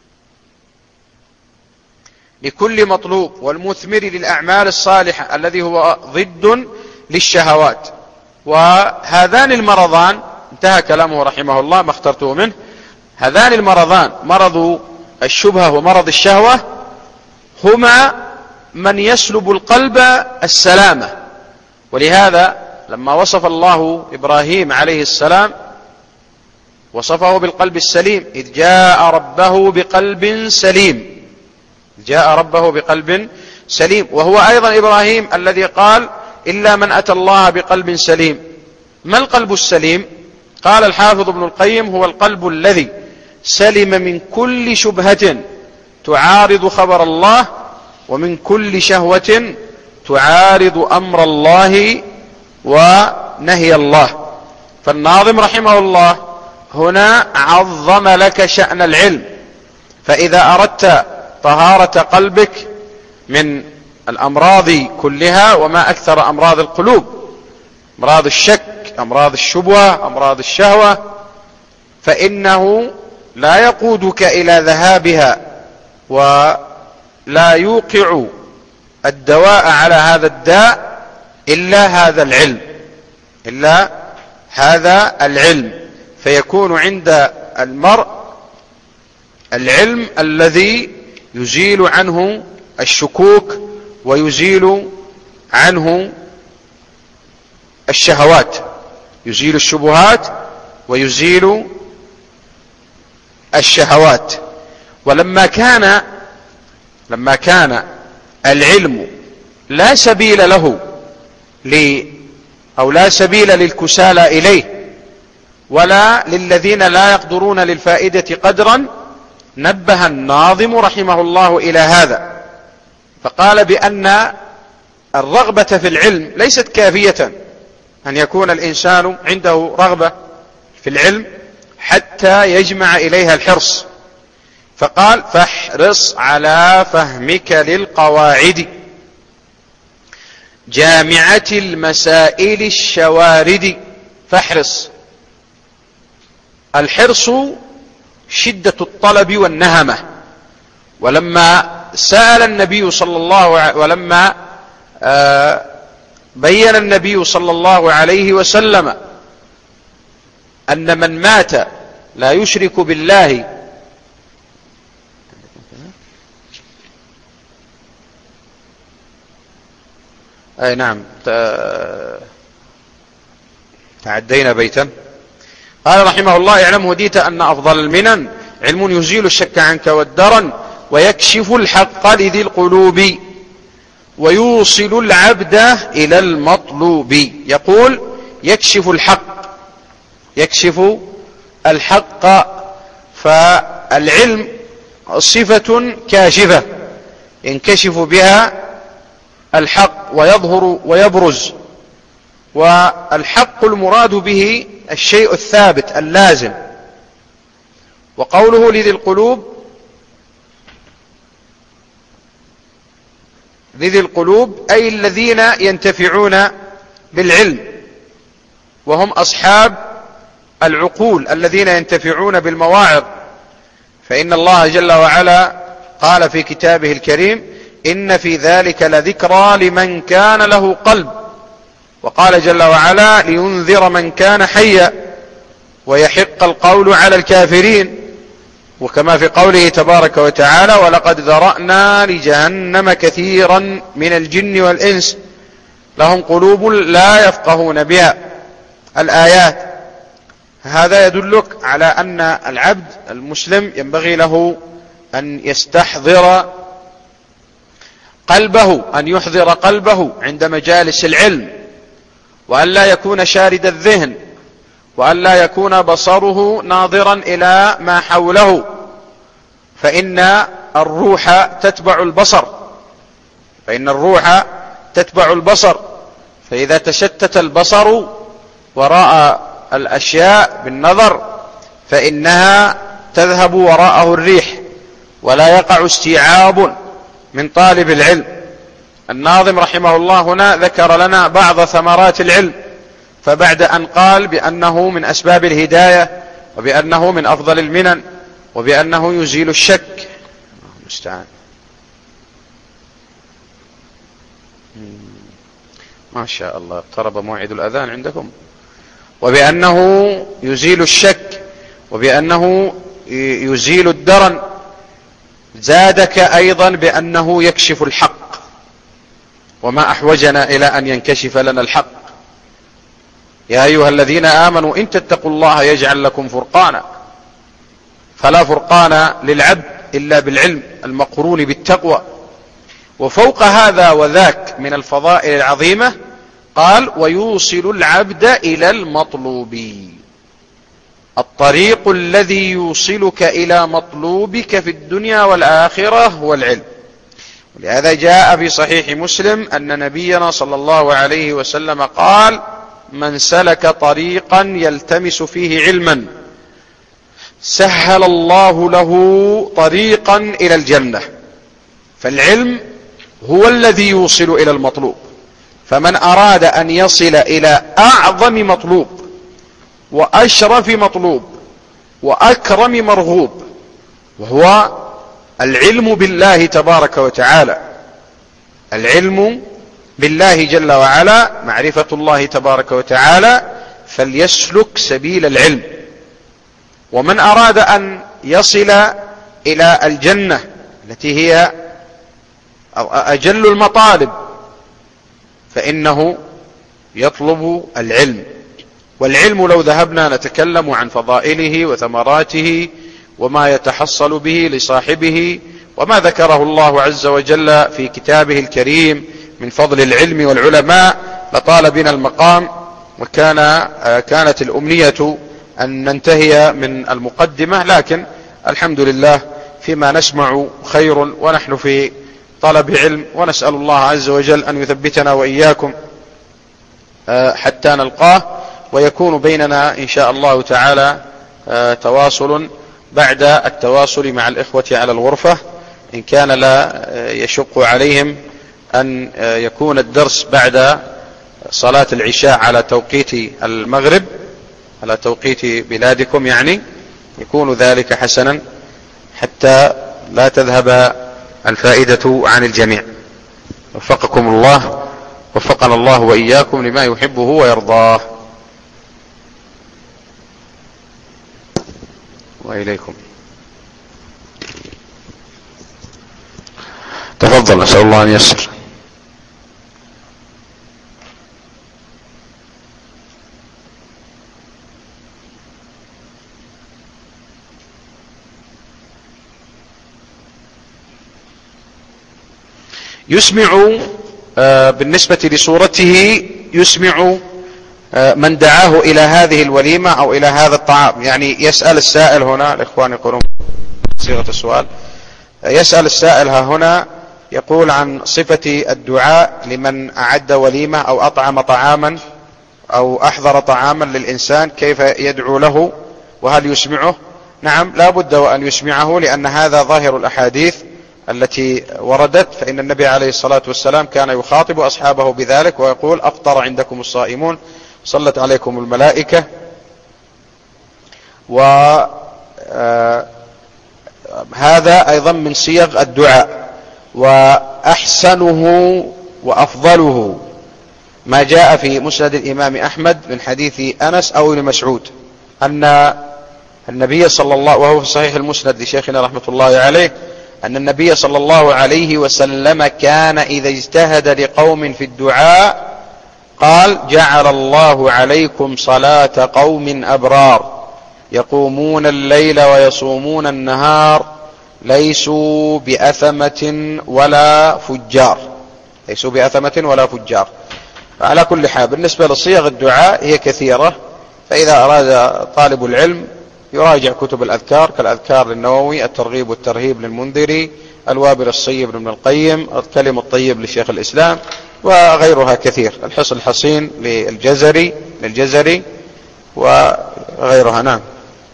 لكل مطلوب، والمثمر للأعمال الصالحة الذي هو ضد للشهوات. وهذان المرضان، انتهى كلامه رحمه الله ما اخترته منه، هذان المرضان، مرض الشبهة ومرض الشهوة، هما من يسلب القلب السلامة. ولهذا لما وصف الله إبراهيم عليه السلام وصفه بالقلب السليم: إذ جاء ربه بقلب سليم، وهو أيضا إبراهيم الذي قال: إلا من أتى الله بقلب سليم. ما القلب السليم؟ قال الحافظ ابن القيم: هو القلب الذي سلم من كل شبهة تعارض خبر الله، ومن كل شهوة تعارض أمر الله ونهي الله. فالناظم رحمه الله هنا عظم لك شأن العلم. فإذا أردت طهارة قلبك من الأمراض كلها، وما أكثر أمراض القلوب، أمراض الشك، أمراض الشبهة، أمراض الشهوة، فإنه لا يقودك إلى ذهابها ولا يوقع الدواء على هذا الداء إلا هذا العلم. فيكون عند المرء العلم الذي يزيل عنه الشكوك ويزيل عنه الشهوات، يزيل الشبهات ويزيل الشهوات. ولما كان العلم لا سبيل له أو لا سبيل للكسالى إليه ولا للذين لا يقدرون للفائدة قدرا، نبه الناظم رحمه الله إلى هذا، فقال بأن الرغبة في العلم ليست كافية، أن يكون الإنسان عنده رغبة في العلم حتى يجمع إليها الحرص. فقال: فاحرص على فهمك للقواعد جامعة المسائل الشوارد. فاحرص، الحرص شدة الطلب والنهمة. ولما سأل النبي صلى الله ولما بين النبي صلى الله عليه وسلم أن من مات لا يشرك بالله أي نعم تعدينا بيتا. قال رحمه الله: اعلم هديت أن أفضل المنن علم يزيل الشك عنك والدرن ويكشف الحق لذي القلوب ويوصل العبد إلى المطلوب. يقول: يكشف الحق. فالعلم صفة كاشفة ينكشف بها الحق ويظهر ويبرز، والحق المراد به الشيء الثابت اللازم. وقوله لذي القلوب أي الذين ينتفعون بالعلم، وهم أصحاب العقول الذين ينتفعون بالمواعظ. فإن الله جل وعلا قال في كتابه الكريم: إن في ذلك لذكرى لمن كان له قلب. وقال جل وعلا: لينذر من كان حيا ويحق القول على الكافرين. وكما في قوله تبارك وتعالى: ولقد ذرأنا لجهنم كثيرا من الجن والإنس لهم قلوب لا يفقهون بها. الآيات. هذا يدلك على أن العبد المسلم ينبغي له أن يستحضر قلبه، أن يحضر قلبه عند مجالس العلم، وأن لا يكون شارد الذهن، وأن لا يكون بصره ناظرا إلى ما حوله، فإن الروح تتبع البصر. فإذا تشتت البصر وراء الأشياء بالنظر فإنها تذهب وراءه الريح، ولا يقع استيعاب من طالب العلم. الناظم رحمه الله هنا ذكر لنا بعض ثمرات العلم، فبعد أن قال بأنه من أسباب الهداية، وبأنه من أفضل المنن، وبأنه يزيل الشك، المستعان، ما شاء الله اقترب موعد الأذان عندكم، وبأنه يزيل الشك، وبأنه يزيل الدرن، زادك أيضا بأنه يكشف الحق. وما أحوجنا إلى أن ينكشف لنا الحق. يا أيها الذين آمنوا إن تتقوا الله يجعل لكم فرقانا. فلا فرقان للعبد إلا بالعلم المقرون بالتقوى. وفوق هذا وذاك من الفضائل العظيمة قال: ويوصل العبد إلى المطلوب. الطريق الذي يوصلك إلى مطلوبك في الدنيا والآخرة هو العلم. ولهذا جاء في صحيح مسلم أن نبينا صلى الله عليه وسلم قال: من سلك طريقا يلتمس فيه علما سهل الله له طريقا إلى الجنة. فالعلم هو الذي يوصل إلى المطلوب. فمن أراد أن يصل إلى أعظم مطلوب وأشرف مطلوب وأكرم مرغوب، وهو العلم بالله تبارك وتعالى، العلم بالله جل وعلا، معرفة الله تبارك وتعالى، فليسلك سبيل العلم. ومن أراد أن يصل إلى الجنة التي هي أجل المطالب فإنه يطلب العلم. والعلم لو ذهبنا نتكلم عن فضائله وثمراته وما يتحصل به لصاحبه وما ذكره الله عز وجل في كتابه الكريم من فضل العلم والعلماء لطال بنا المقام، وكانت الأمنية أن ننتهي من المقدمة، لكن الحمد لله فيما نسمع خير ونحن في طلب علم، ونسأل الله عز وجل أن يثبتنا وإياكم حتى نلقاه، ويكون بيننا إن شاء الله تعالى تواصل بعد التواصل مع الإخوة على الغرفة، إن كان لا يشق عليهم أن يكون الدرس بعد صلاة العشاء على توقيت المغرب، على توقيت بلادكم يعني، يكون ذلك حسنا حتى لا تذهب الفائدة عن الجميع. وفقكم الله، وفقنا الله وإياكم لما يحبه ويرضاه. وإليكم. تفضل، أسأل الله أن ييسر. يسمع بالنسبة لصورته يسمع من دعاه إلى هذه الوليمة أو إلى هذا الطعام. يعني يسأل السائل هنا، الإخوان يقولون صيغة السؤال، يسأل السائل ها هنا يقول عن صفة الدعاء لمن أعد وليمة أو أطعم طعاما أو أحضر طعاما للإنسان، كيف يدعو له وهل يسمعه؟ نعم، لا بد وأن يسمعه، لأن هذا ظاهر الأحاديث التي وردت، فإن النبي عليه الصلاة والسلام كان يخاطب أصحابه بذلك ويقول: أفطر عندكم الصائمون، صلت عليكم الملائكة. وهذا أيضا من صيغ الدعاء. وأحسنه وأفضله ما جاء في مسند الإمام أحمد من حديث أنس أو ابن مسعود أن النبي صلى الله، وهو في صحيح المسند لشيخنا رحمة الله عليه، أن النبي صلى الله عليه وسلم كان إذا اجتهد لقوم في الدعاء قال: جعل الله عليكم صلاة قوم أبرار يقومون الليل ويصومون النهار ليسوا بأثمة ولا فجار، ليسوا بأثمة ولا فجار. فعلى كل حال بالنسبة لصيغ الدعاء هي كثيرة، فإذا أراد طالب العلم يراجع كتب الأذكار كالأذكار للنووي، الترغيب والترهيب للمنذري، الوابل الصيب لابن القيم، الكلم الطيب لشيخ الإسلام، وغيرها كثير، الحصن الحصين للجزري وغيرها. نعم.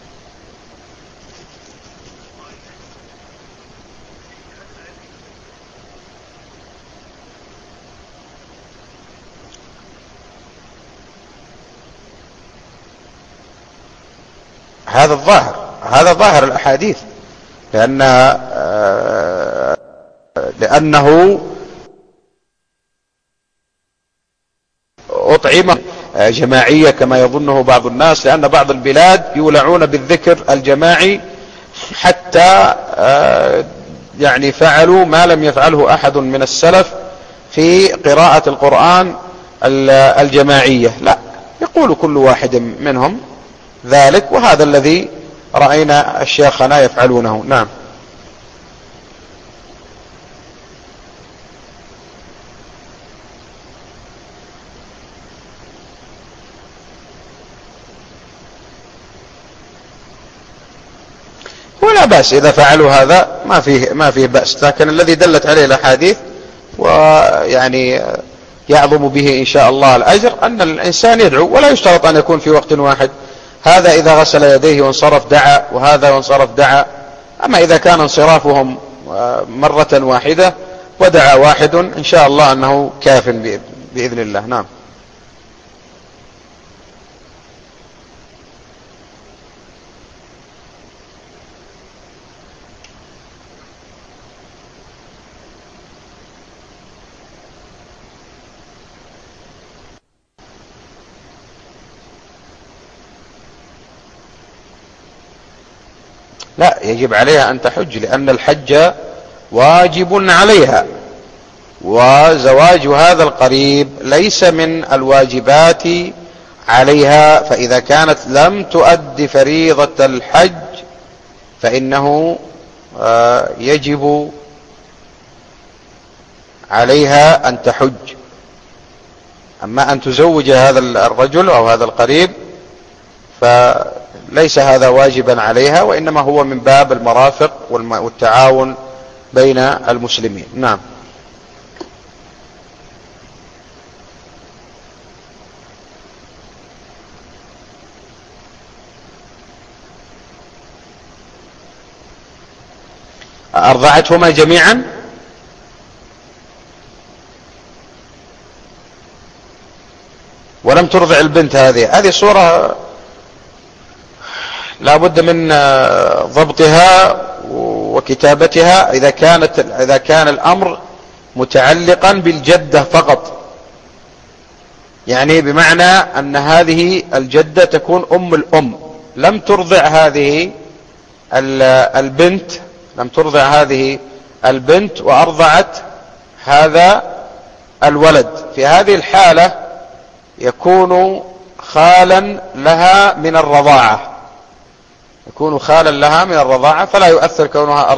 هذا ظاهر الأحاديث، لأنه أطعمة جماعية كما يظنه بعض الناس، لأن بعض البلاد يولعون بالذكر الجماعي حتى يعني فعلوا ما لم يفعله أحد من السلف في قراءة القرآن الجماعية. لا، يقول كل واحد منهم ذلك، وهذا الذي رأينا الشيخنا يفعلونه. نعم. ولا بأس إذا فعلوا هذا، ما فيه بأس، لكن الذي دلت عليه الأحاديث ويعني يعظم به إن شاء الله الأجر أن الإنسان يدعو، ولا يشترط أن يكون في وقت واحد. هذا إذا غسل يديه وانصرف دعا، وهذا وانصرف دعا. أما إذا كان انصرافهم مرة واحدة ودعا واحد إن شاء الله أنه كاف بإذن الله. نعم. لا، يجب عليها أن تحج، لأن الحج واجب عليها، وزواج هذا القريب ليس من الواجبات عليها. فإذا كانت لم تؤد فريضة الحج فإنه يجب عليها أن تحج. أما أن تزوج هذا الرجل أو هذا القريب فليس هذا واجبا عليها، وإنما هو من باب المرافق والتعاون بين المسلمين. نعم. أرضعتهما جميعا؟ ولم ترضع البنت؟ هذه صورة لا بد من ضبطها وكتابتها إذا كان الأمر متعلقا بالجدة فقط، يعني بمعنى أن هذه الجدة تكون أم الأم، لم ترضع هذه البنت وأرضعت هذا الولد. في هذه الحالة يكون خالا لها من الرضاعة، فلا يؤثر كونها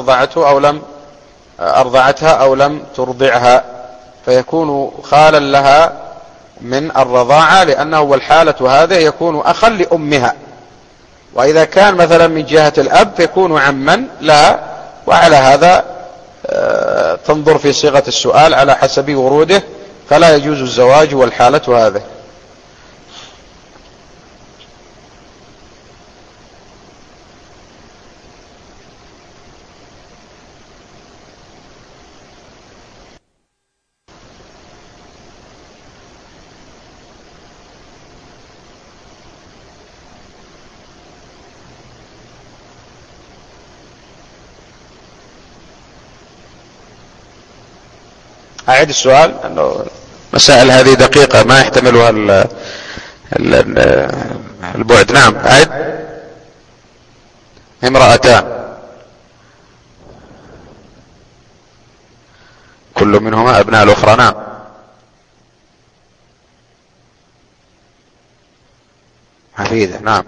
أرضعتها أو لم ترضعها، فيكون خالا لها من الرضاعة، لأنه والحالة هذه يكون أخا لأمها. وإذا كان مثلا من جهة الأب فيكون عما لها. وعلى هذا تنظر في صيغة السؤال على حسب وروده، فلا يجوز الزواج والحالة هذه. أعيد السؤال، أنه مسائل هذه دقيقة ما يحتملها البعد. نعم. أعيد. امرأتان كل منهما أبناء الأخرى. نعم. حفيدة. نعم.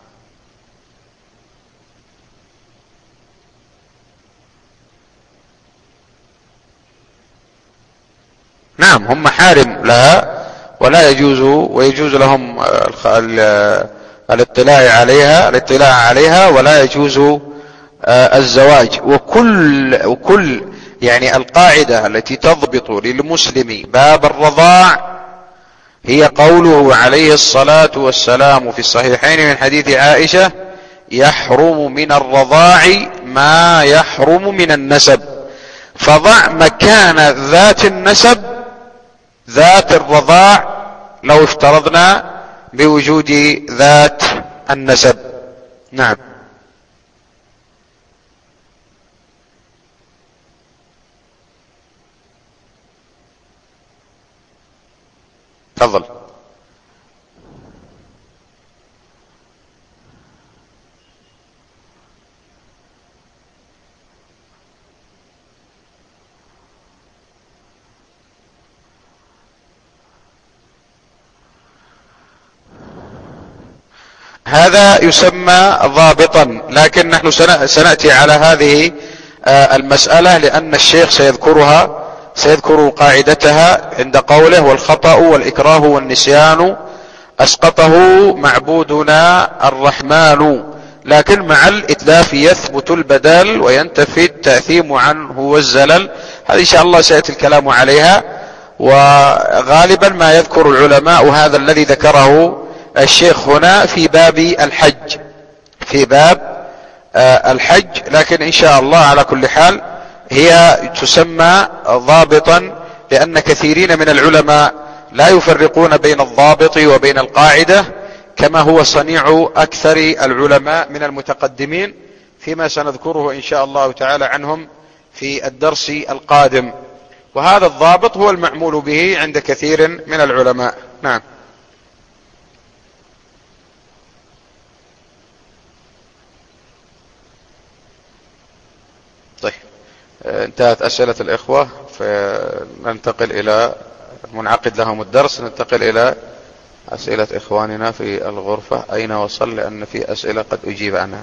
نعم، هم محارم لها ولا ويجوز لهم الاطلاع عليها ولا يجوز الزواج. وكل يعني القاعدة التي تضبط للمسلم باب الرضاع هي قوله عليه الصلاة والسلام في الصحيحين من حديث عائشة: يحرم من الرضاع ما يحرم من النسب. فضع مكان ذات النسب ذات الرضاع لو افترضنا بوجود ذات النسب. نعم. تفضل. هذا يسمى ضابطا، لكن نحن سنأتي على هذه المسألة، لأن الشيخ سيذكر قاعدتها عند قوله: والخطأ والإكراه والنسيان أسقطه معبودنا الرحمن، لكن مع الإتلاف يثبت البدل وينتفي التأثيم عنه والزلل. هذه إن شاء الله سيأتي الكلام عليها. وغالبا ما يذكر العلماء هذا الذي ذكره الشيخ هنا في باب الحج، في باب الحج. لكن إن شاء الله على كل حال هي تسمى ضابطا، لأن كثيرين من العلماء لا يفرقون بين الضابط وبين القاعدة، كما هو صنيع أكثر العلماء من المتقدمين، فيما سنذكره إن شاء الله تعالى عنهم في الدرس القادم. وهذا الضابط هو المعمول به عند كثير من العلماء. نعم. طيب، انتهت أسئلة الإخوة، فننتقل إلى منعقد لهم الدرس، ننتقل إلى أسئلة إخواننا في الغرفة. أين وصل؟ لأن في أسئلة قد أجيب عنها.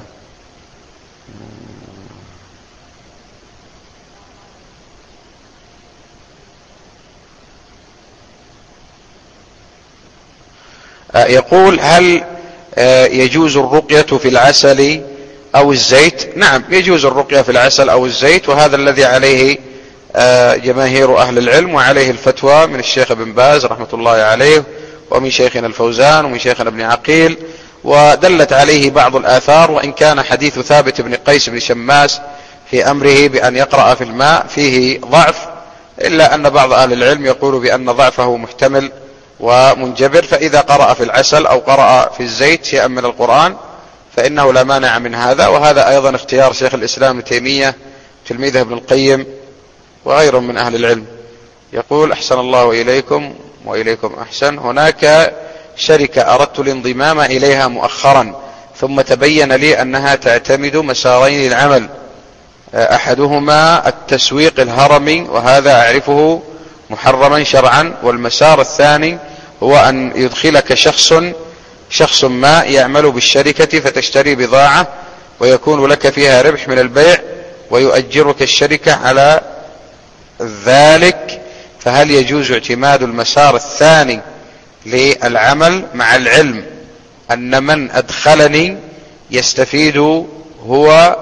يقول: هل يجوز الرقية في العسل أو الزيت؟ نعم، يجوز الرقية في العسل أو الزيت، وهذا الذي عليه جماهير أهل العلم، وعليه الفتوى من الشيخ ابن باز رحمة الله عليه، ومن شيخنا الفوزان، ومن شيخنا ابن عقيل، ودلت عليه بعض الآثار، وإن كان حديث ثابت بن قيس بن شماس في أمره بأن يقرأ في الماء فيه ضعف، إلا أن بعض أهل العلم يقول بأن ضعفه محتمل ومنجبر، فإذا قرأ في العسل أو قرأ في الزيت شيئا من القرآن فإنه لا مانع من هذا. وهذا أيضا اختيار شيخ الإسلام ابن تيمية تلميذه ابن القيم وغيرهم من أهل العلم. يقول: أحسن الله إليكم وإليكم أحسن. هناك شركة أردت الانضمام إليها مؤخرا، ثم تبين لي أنها تعتمد مسارين للعمل، أحدهما التسويق الهرمي، وهذا أعرفه محرما شرعا، والمسار الثاني هو أن يدخلك شخص ما يعمل بالشركة فتشتري بضاعة ويكون لك فيها ربح من البيع، ويؤجرك الشركة على ذلك، فهل يجوز اعتماد المسار الثاني للعمل، مع العلم أن من أدخلني يستفيد هو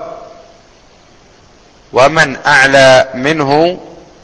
ومن أعلى منه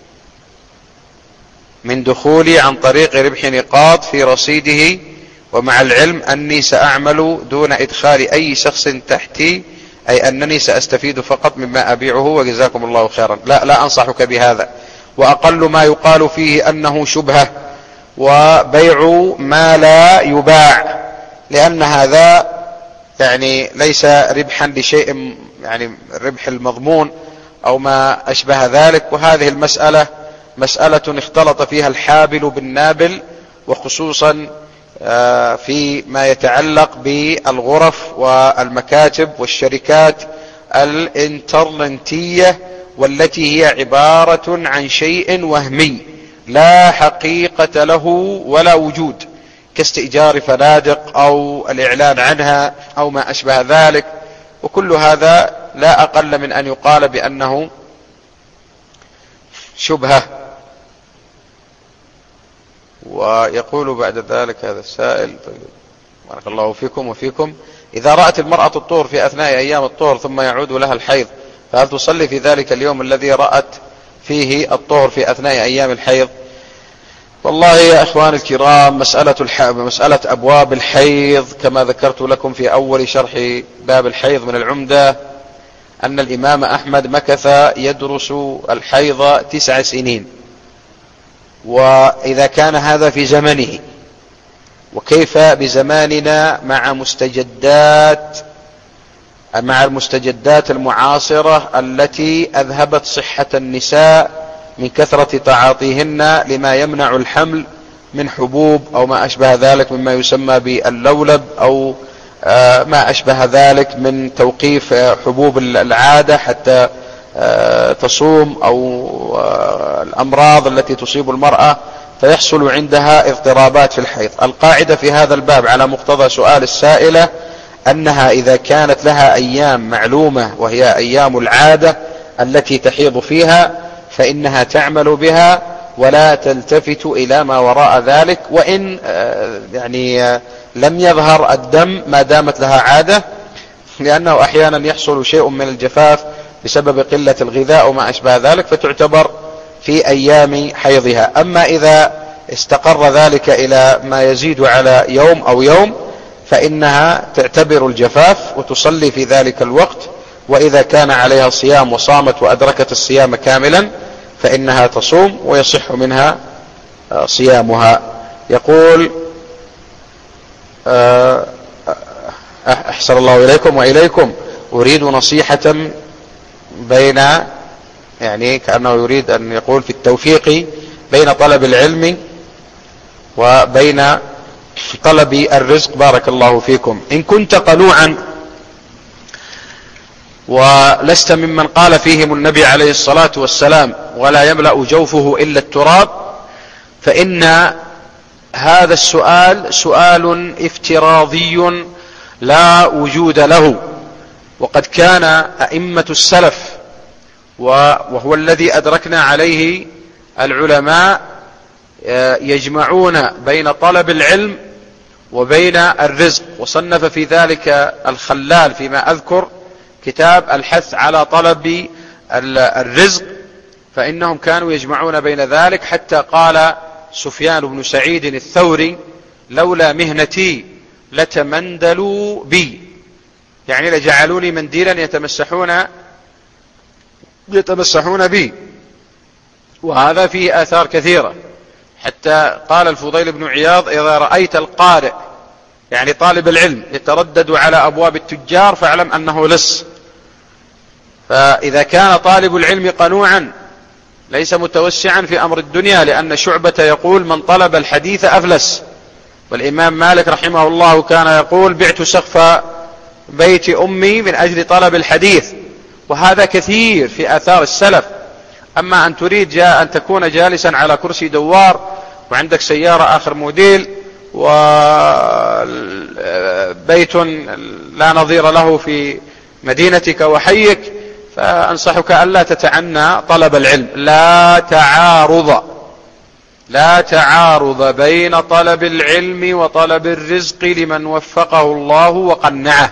من دخولي عن طريق ربح نقاط في رصيده، ومع العلم أني سأعمل دون إدخال أي شخص تحتي، أي أنني سأستفيد فقط مما أبيعه، وجزاكم الله خيرا. لا أنصحك بهذا، وأقل ما يقال فيه أنه شبهة وبيع ما لا يباع، لأن هذا يعني ليس ربحا لشيء، يعني ربح المضمون أو ما أشبه ذلك. وهذه المسألة مسألة اختلط فيها الحابل بالنابل، وخصوصا في ما يتعلق بالغرف والمكاتب والشركات الانترنتية، والتي هي عبارة عن شيء وهمي لا حقيقة له ولا وجود، كاستئجار فنادق أو الإعلان عنها أو ما أشبه ذلك، وكل هذا لا أقل من أن يقال بأنه شبهة. ويقول بعد ذلك هذا السائل: بارك الله فيكم وفيكم، إذا رأت المرأة الطهر في أثناء أيام الطهر ثم يعود لها الحيض، فهل تصلي في ذلك اليوم الذي رأت فيه الطهر في أثناء أيام الحيض؟ والله يا إخوان الكرام، مسألة أبواب الحيض كما ذكرت لكم في أول شرح باب الحيض من العمدة، أن الإمام أحمد مكث يدرس الحيض 9 سنين، وإذا كان هذا في زمنه، وكيف بزماننا مع المستجدات المعاصرة التي أذهبت صحة النساء من كثرة تعاطيهن لما يمنع الحمل من حبوب أو ما أشبه ذلك مما يسمى باللولب، أو ما أشبه ذلك من توقيف حبوب العادة حتى تصوم، أو الأمراض التي تصيب المرأة فيحصل عندها اضطرابات في الحيض. القاعدة في هذا الباب على مقتضى سؤال السائلة أنها إذا كانت لها أيام معلومة وهي أيام العادة التي تحيض فيها فإنها تعمل بها ولا تلتفت إلى ما وراء ذلك، وإن يعني لم يظهر الدم ما دامت لها عادة، لأنه أحيانا يحصل شيء من الجفاف بسبب قلة الغذاء وما أشبه ذلك، فتعتبر في أيام حيضها. أما إذا استقر ذلك إلى ما يزيد على يوم أو يوم فإنها تعتبر الجفاف وتصلي في ذلك الوقت، وإذا كان عليها صيام وصامت وأدركت الصيام كاملا فإنها تصوم ويصح منها صيامها. يقول أحسن الله إليكم وإليكم، أريد نصيحة بين، يعني كأنه يريد أن يقول في التوفيق بين طلب العلم وبين طلب الرزق. بارك الله فيكم. إن كنت قنوعا ولست ممن قال فيهم النبي عليه الصلاة والسلام ولا يملأ جوفه إلا التراب، فإن هذا السؤال سؤال افتراضي لا وجود له. وقد كان أئمة السلف وهو الذي أدركنا عليه العلماء يجمعون بين طلب العلم وبين الرزق، وصنف في ذلك الخلال فيما أذكر كتاب الحث على طلب الرزق، فإنهم كانوا يجمعون بين ذلك، حتى قال سفيان بن سعيد الثوري: لولا مهنتي لتمندلوا بي، يعني لجعلوني منديلا يتمسحون بي. وهذا فيه آثار كثيرة، حتى قال الفضيل بن عياض: إذا رأيت القارئ يعني طالب العلم يتردد على أبواب التجار فاعلم أنه لص. فإذا كان طالب العلم قنوعا ليس متوسعا في أمر الدنيا، لأن شعبة يقول: من طلب الحديث أفلس. والإمام مالك رحمه الله كان يقول: بعت سقف بيت أمي من أجل طلب الحديث. وهذا كثير في آثار السلف. أما أن تريد أن تكون جالسا على كرسي دوار وعندك سيارة آخر موديل وبيت لا نظير له في مدينتك وحيك، فأنصحك ألا تتعنى طلب العلم. لا تعارض بين طلب العلم وطلب الرزق لمن وفقه الله وقنعه.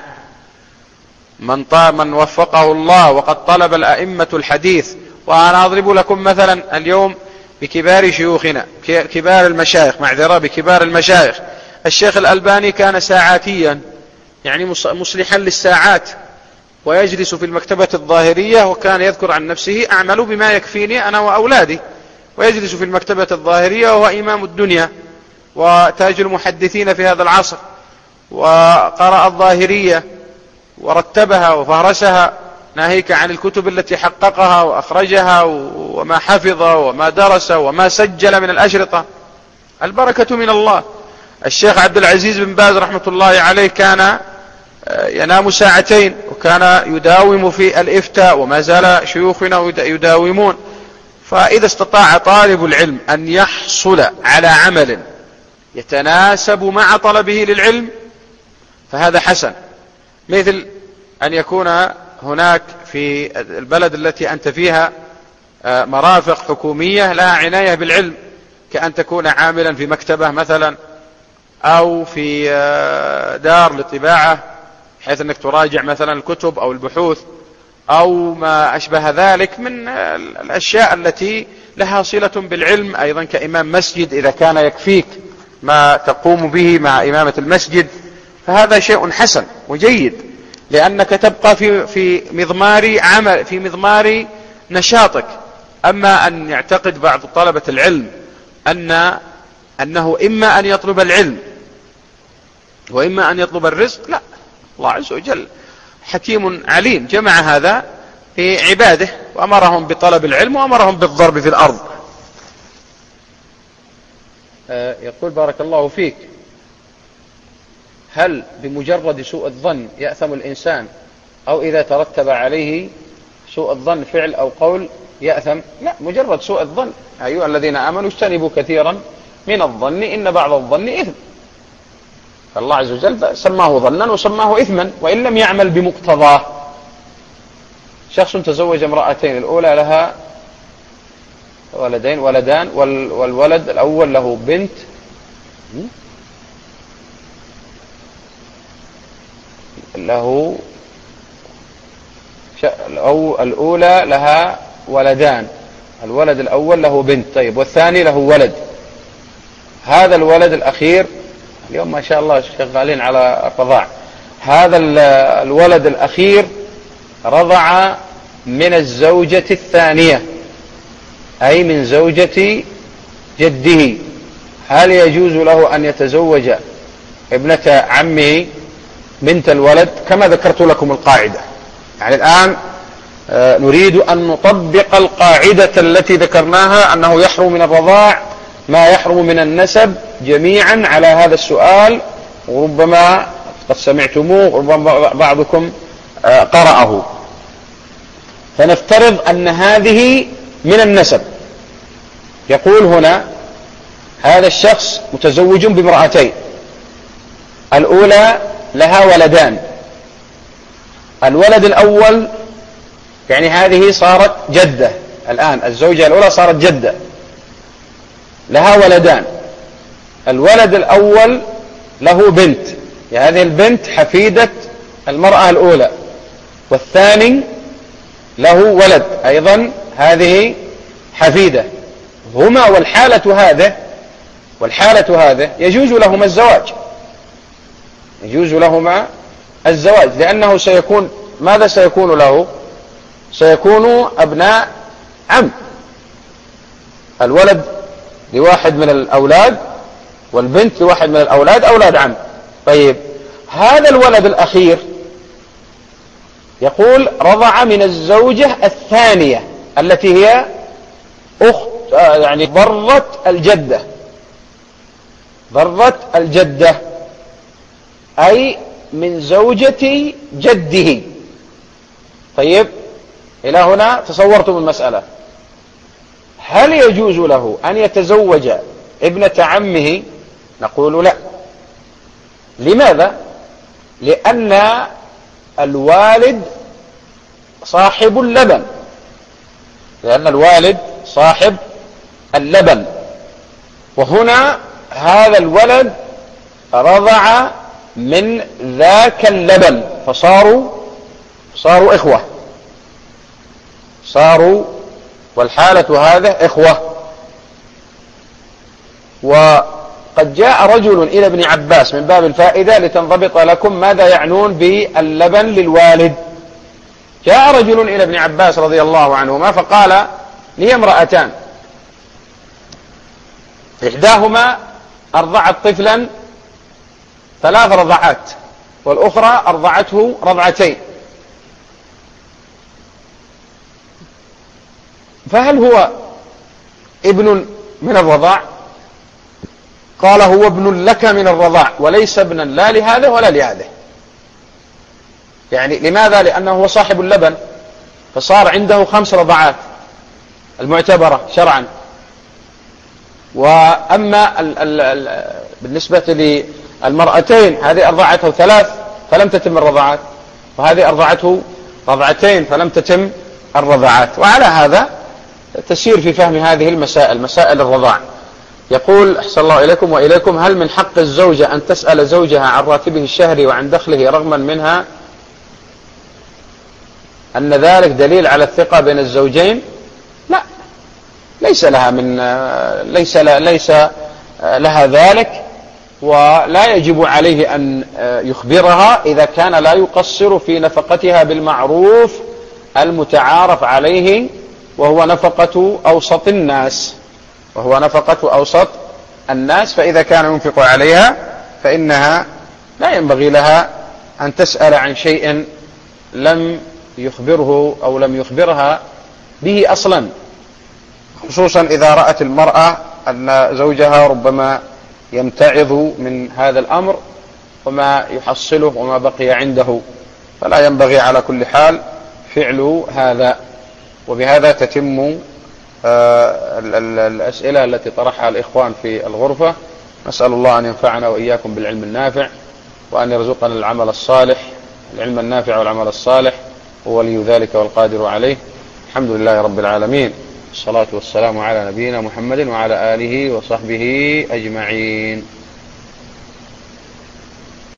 من وفقه الله وقد طلب الأئمة الحديث. وأنا أضرب لكم مثلا اليوم بكبار شيوخنا، كبار المشايخ، معذرة، بكبار المشايخ. الشيخ الألباني كان ساعاتيا، يعني مصلحا للساعات، ويجلس في المكتبة الظاهرية، وكان يذكر عن نفسه: أعمل بما يكفيني أنا وأولادي. ويجلس في المكتبة الظاهرية وهو إمام الدنيا وتاج المحدثين في هذا العصر، وقرأ الظاهرية ورتبها وفهرسها، ناهيك عن الكتب التي حققها وأخرجها وما حفظ وما درس وما سجل من الأشرطة. البركة من الله. الشيخ عبد العزيز بن باز رحمة الله عليه كان ينام ساعتين، وكان يداوم في الإفتاء، وما زال شيوخنا يداومون. فإذا استطاع طالب العلم أن يحصل على عمل يتناسب مع طلبه للعلم فهذا حسن، مثل أن يكون هناك في البلد التي أنت فيها مرافق حكومية لها عناية بالعلم، كأن تكون عاملا في مكتبة مثلا، أو في دار للطباعة، حيث أنك تراجع مثلا الكتب أو البحوث أو ما أشبه ذلك من الأشياء التي لها صلة بالعلم. أيضا كإمام مسجد، إذا كان يكفيك ما تقوم به مع إمامة المسجد فهذا شيء حسن وجيد، لأنك تبقى في مضمار عمل، في مضمار نشاطك. أما أن يعتقد بعض طلبة العلم أنه إما أن يطلب العلم وإما أن يطلب الرزق، لا، الله عز وجل حكيم عليم، جمع هذا في عباده وأمرهم بطلب العلم وأمرهم بالضرب في الأرض. يقول: بارك الله فيك، هل بمجرد سوء الظن يأثم الإنسان، أو إذا ترتب عليه سوء الظن فعل أو قول يأثم؟ لا، مجرد سوء الظن. أيها الذين آمنوا اجتنبوا كثيرا من الظن إن بعض الظن إثم. فالله عز وجل سماه ظنا وسماه إثما وإن لم يعمل بمقتضاه. شخص تزوج امرأتين، الأولى لها ولدان، والولد الأول له بنت، الأولى لها ولدان، الولد الأول له بنت، طيب، والثاني له ولد. هذا الولد الأخير، اليوم ما شاء الله شغالين على الرضاع، هذا الولد الأخير رضع من الزوجة الثانية، أي من زوجة جده. هل يجوز له أن يتزوج ابنة عمه بنت الولد؟ كما ذكرت لكم القاعدة، يعني الآن نريد أن نطبق القاعدة التي ذكرناها، أنه يحرم من الرضاع ما يحرم من النسب جميعا على هذا السؤال، وربما قد سمعتموه، ربما بعضكم قرأه. فنفترض أن هذه من النسب. يقول هنا هذا الشخص متزوج بامرأتين، الأولى لها ولدان، الولد الأول يعني هذه صارت جدة، الآن الزوجة الأولى صارت جدة، لها ولدان، الولد الأول له بنت، يعني هذه البنت حفيدة المرأة الأولى، والثاني له ولد أيضا، هذه حفيدة، هما والحالة هذا يجوز لهما الزواج، يجوز لهما الزواج، لأنه سيكون، ماذا سيكون له؟ سيكون أبناء عم، الولد لواحد من الأولاد والبنت لواحد من الأولاد أولاد عم. طيب، هذا الولد الأخير يقول رضع من الزوجة الثانية التي هي أخت، يعني ضرة الجدة، أي من زوجة جده. طيب، إلى هنا تصورتم المسألة. هل يجوز له أن يتزوج ابنة عمه؟ نقول لا. لماذا؟ لأن الوالد صاحب اللبن، وهنا هذا الولد رضع من ذاك اللبن، فصاروا إخوة، والحالة هذا إخوة. وقد جاء رجل إلى ابن عباس من باب الفائدة لتنضبط لكم ماذا يعنون باللبن للوالد. جاء رجل إلى ابن عباس رضي الله عنهما فقال: لي امرأتان، إحداهما أرضعت طفلا 3 رضعات، والأخرى أرضعته رضعتين، فهل هو ابن من الرضاع؟ قال: هو ابن لك من الرضاع، وليس ابنا لا لهذا ولا لهذا. يعني لماذا؟ لأنه هو صاحب اللبن، فصار عنده 5 رضعات المعتبرة شرعا. وأما بالنسبة للمرأتين، هذه أرضعته 3 فلم تتم الرضعات، وهذه أرضعته رضعتين فلم تتم الرضعات. وعلى هذا تسير في فهم هذه المسائل، مسائل الرضاع. يقول: أحسن الله إليكم وإليكم، هل من حق الزوجة أن تسأل زوجها عن راتبه الشهري وعن دخله رغما منها أن ذلك دليل على الثقة بين الزوجين؟ لا، ليس لها ذلك، ولا يجب عليه أن يخبرها إذا كان لا يقصر في نفقتها بالمعروف المتعارف عليه، وهو نفقة أوسط الناس. فإذا كان ينفق عليها فإنها لا ينبغي لها أن تسأل عن شيء لم يخبره أو لم يخبرها به أصلا، خصوصا إذا رأت المرأة أن زوجها ربما يمتعض من هذا الأمر وما يحصله وما بقي عنده، فلا ينبغي على كل حال فعل هذا. وبهذا تتم الأسئلة التي طرحها الإخوان في الغرفة. نسأل الله أن ينفعنا وإياكم بالعلم النافع، وأن يرزقنا العمل الصالح، العلم النافع والعمل الصالح، هو ولي ذلك والقادر عليه. الحمد لله رب العالمين، الصلاة والسلام على نبينا محمد وعلى آله وصحبه أجمعين.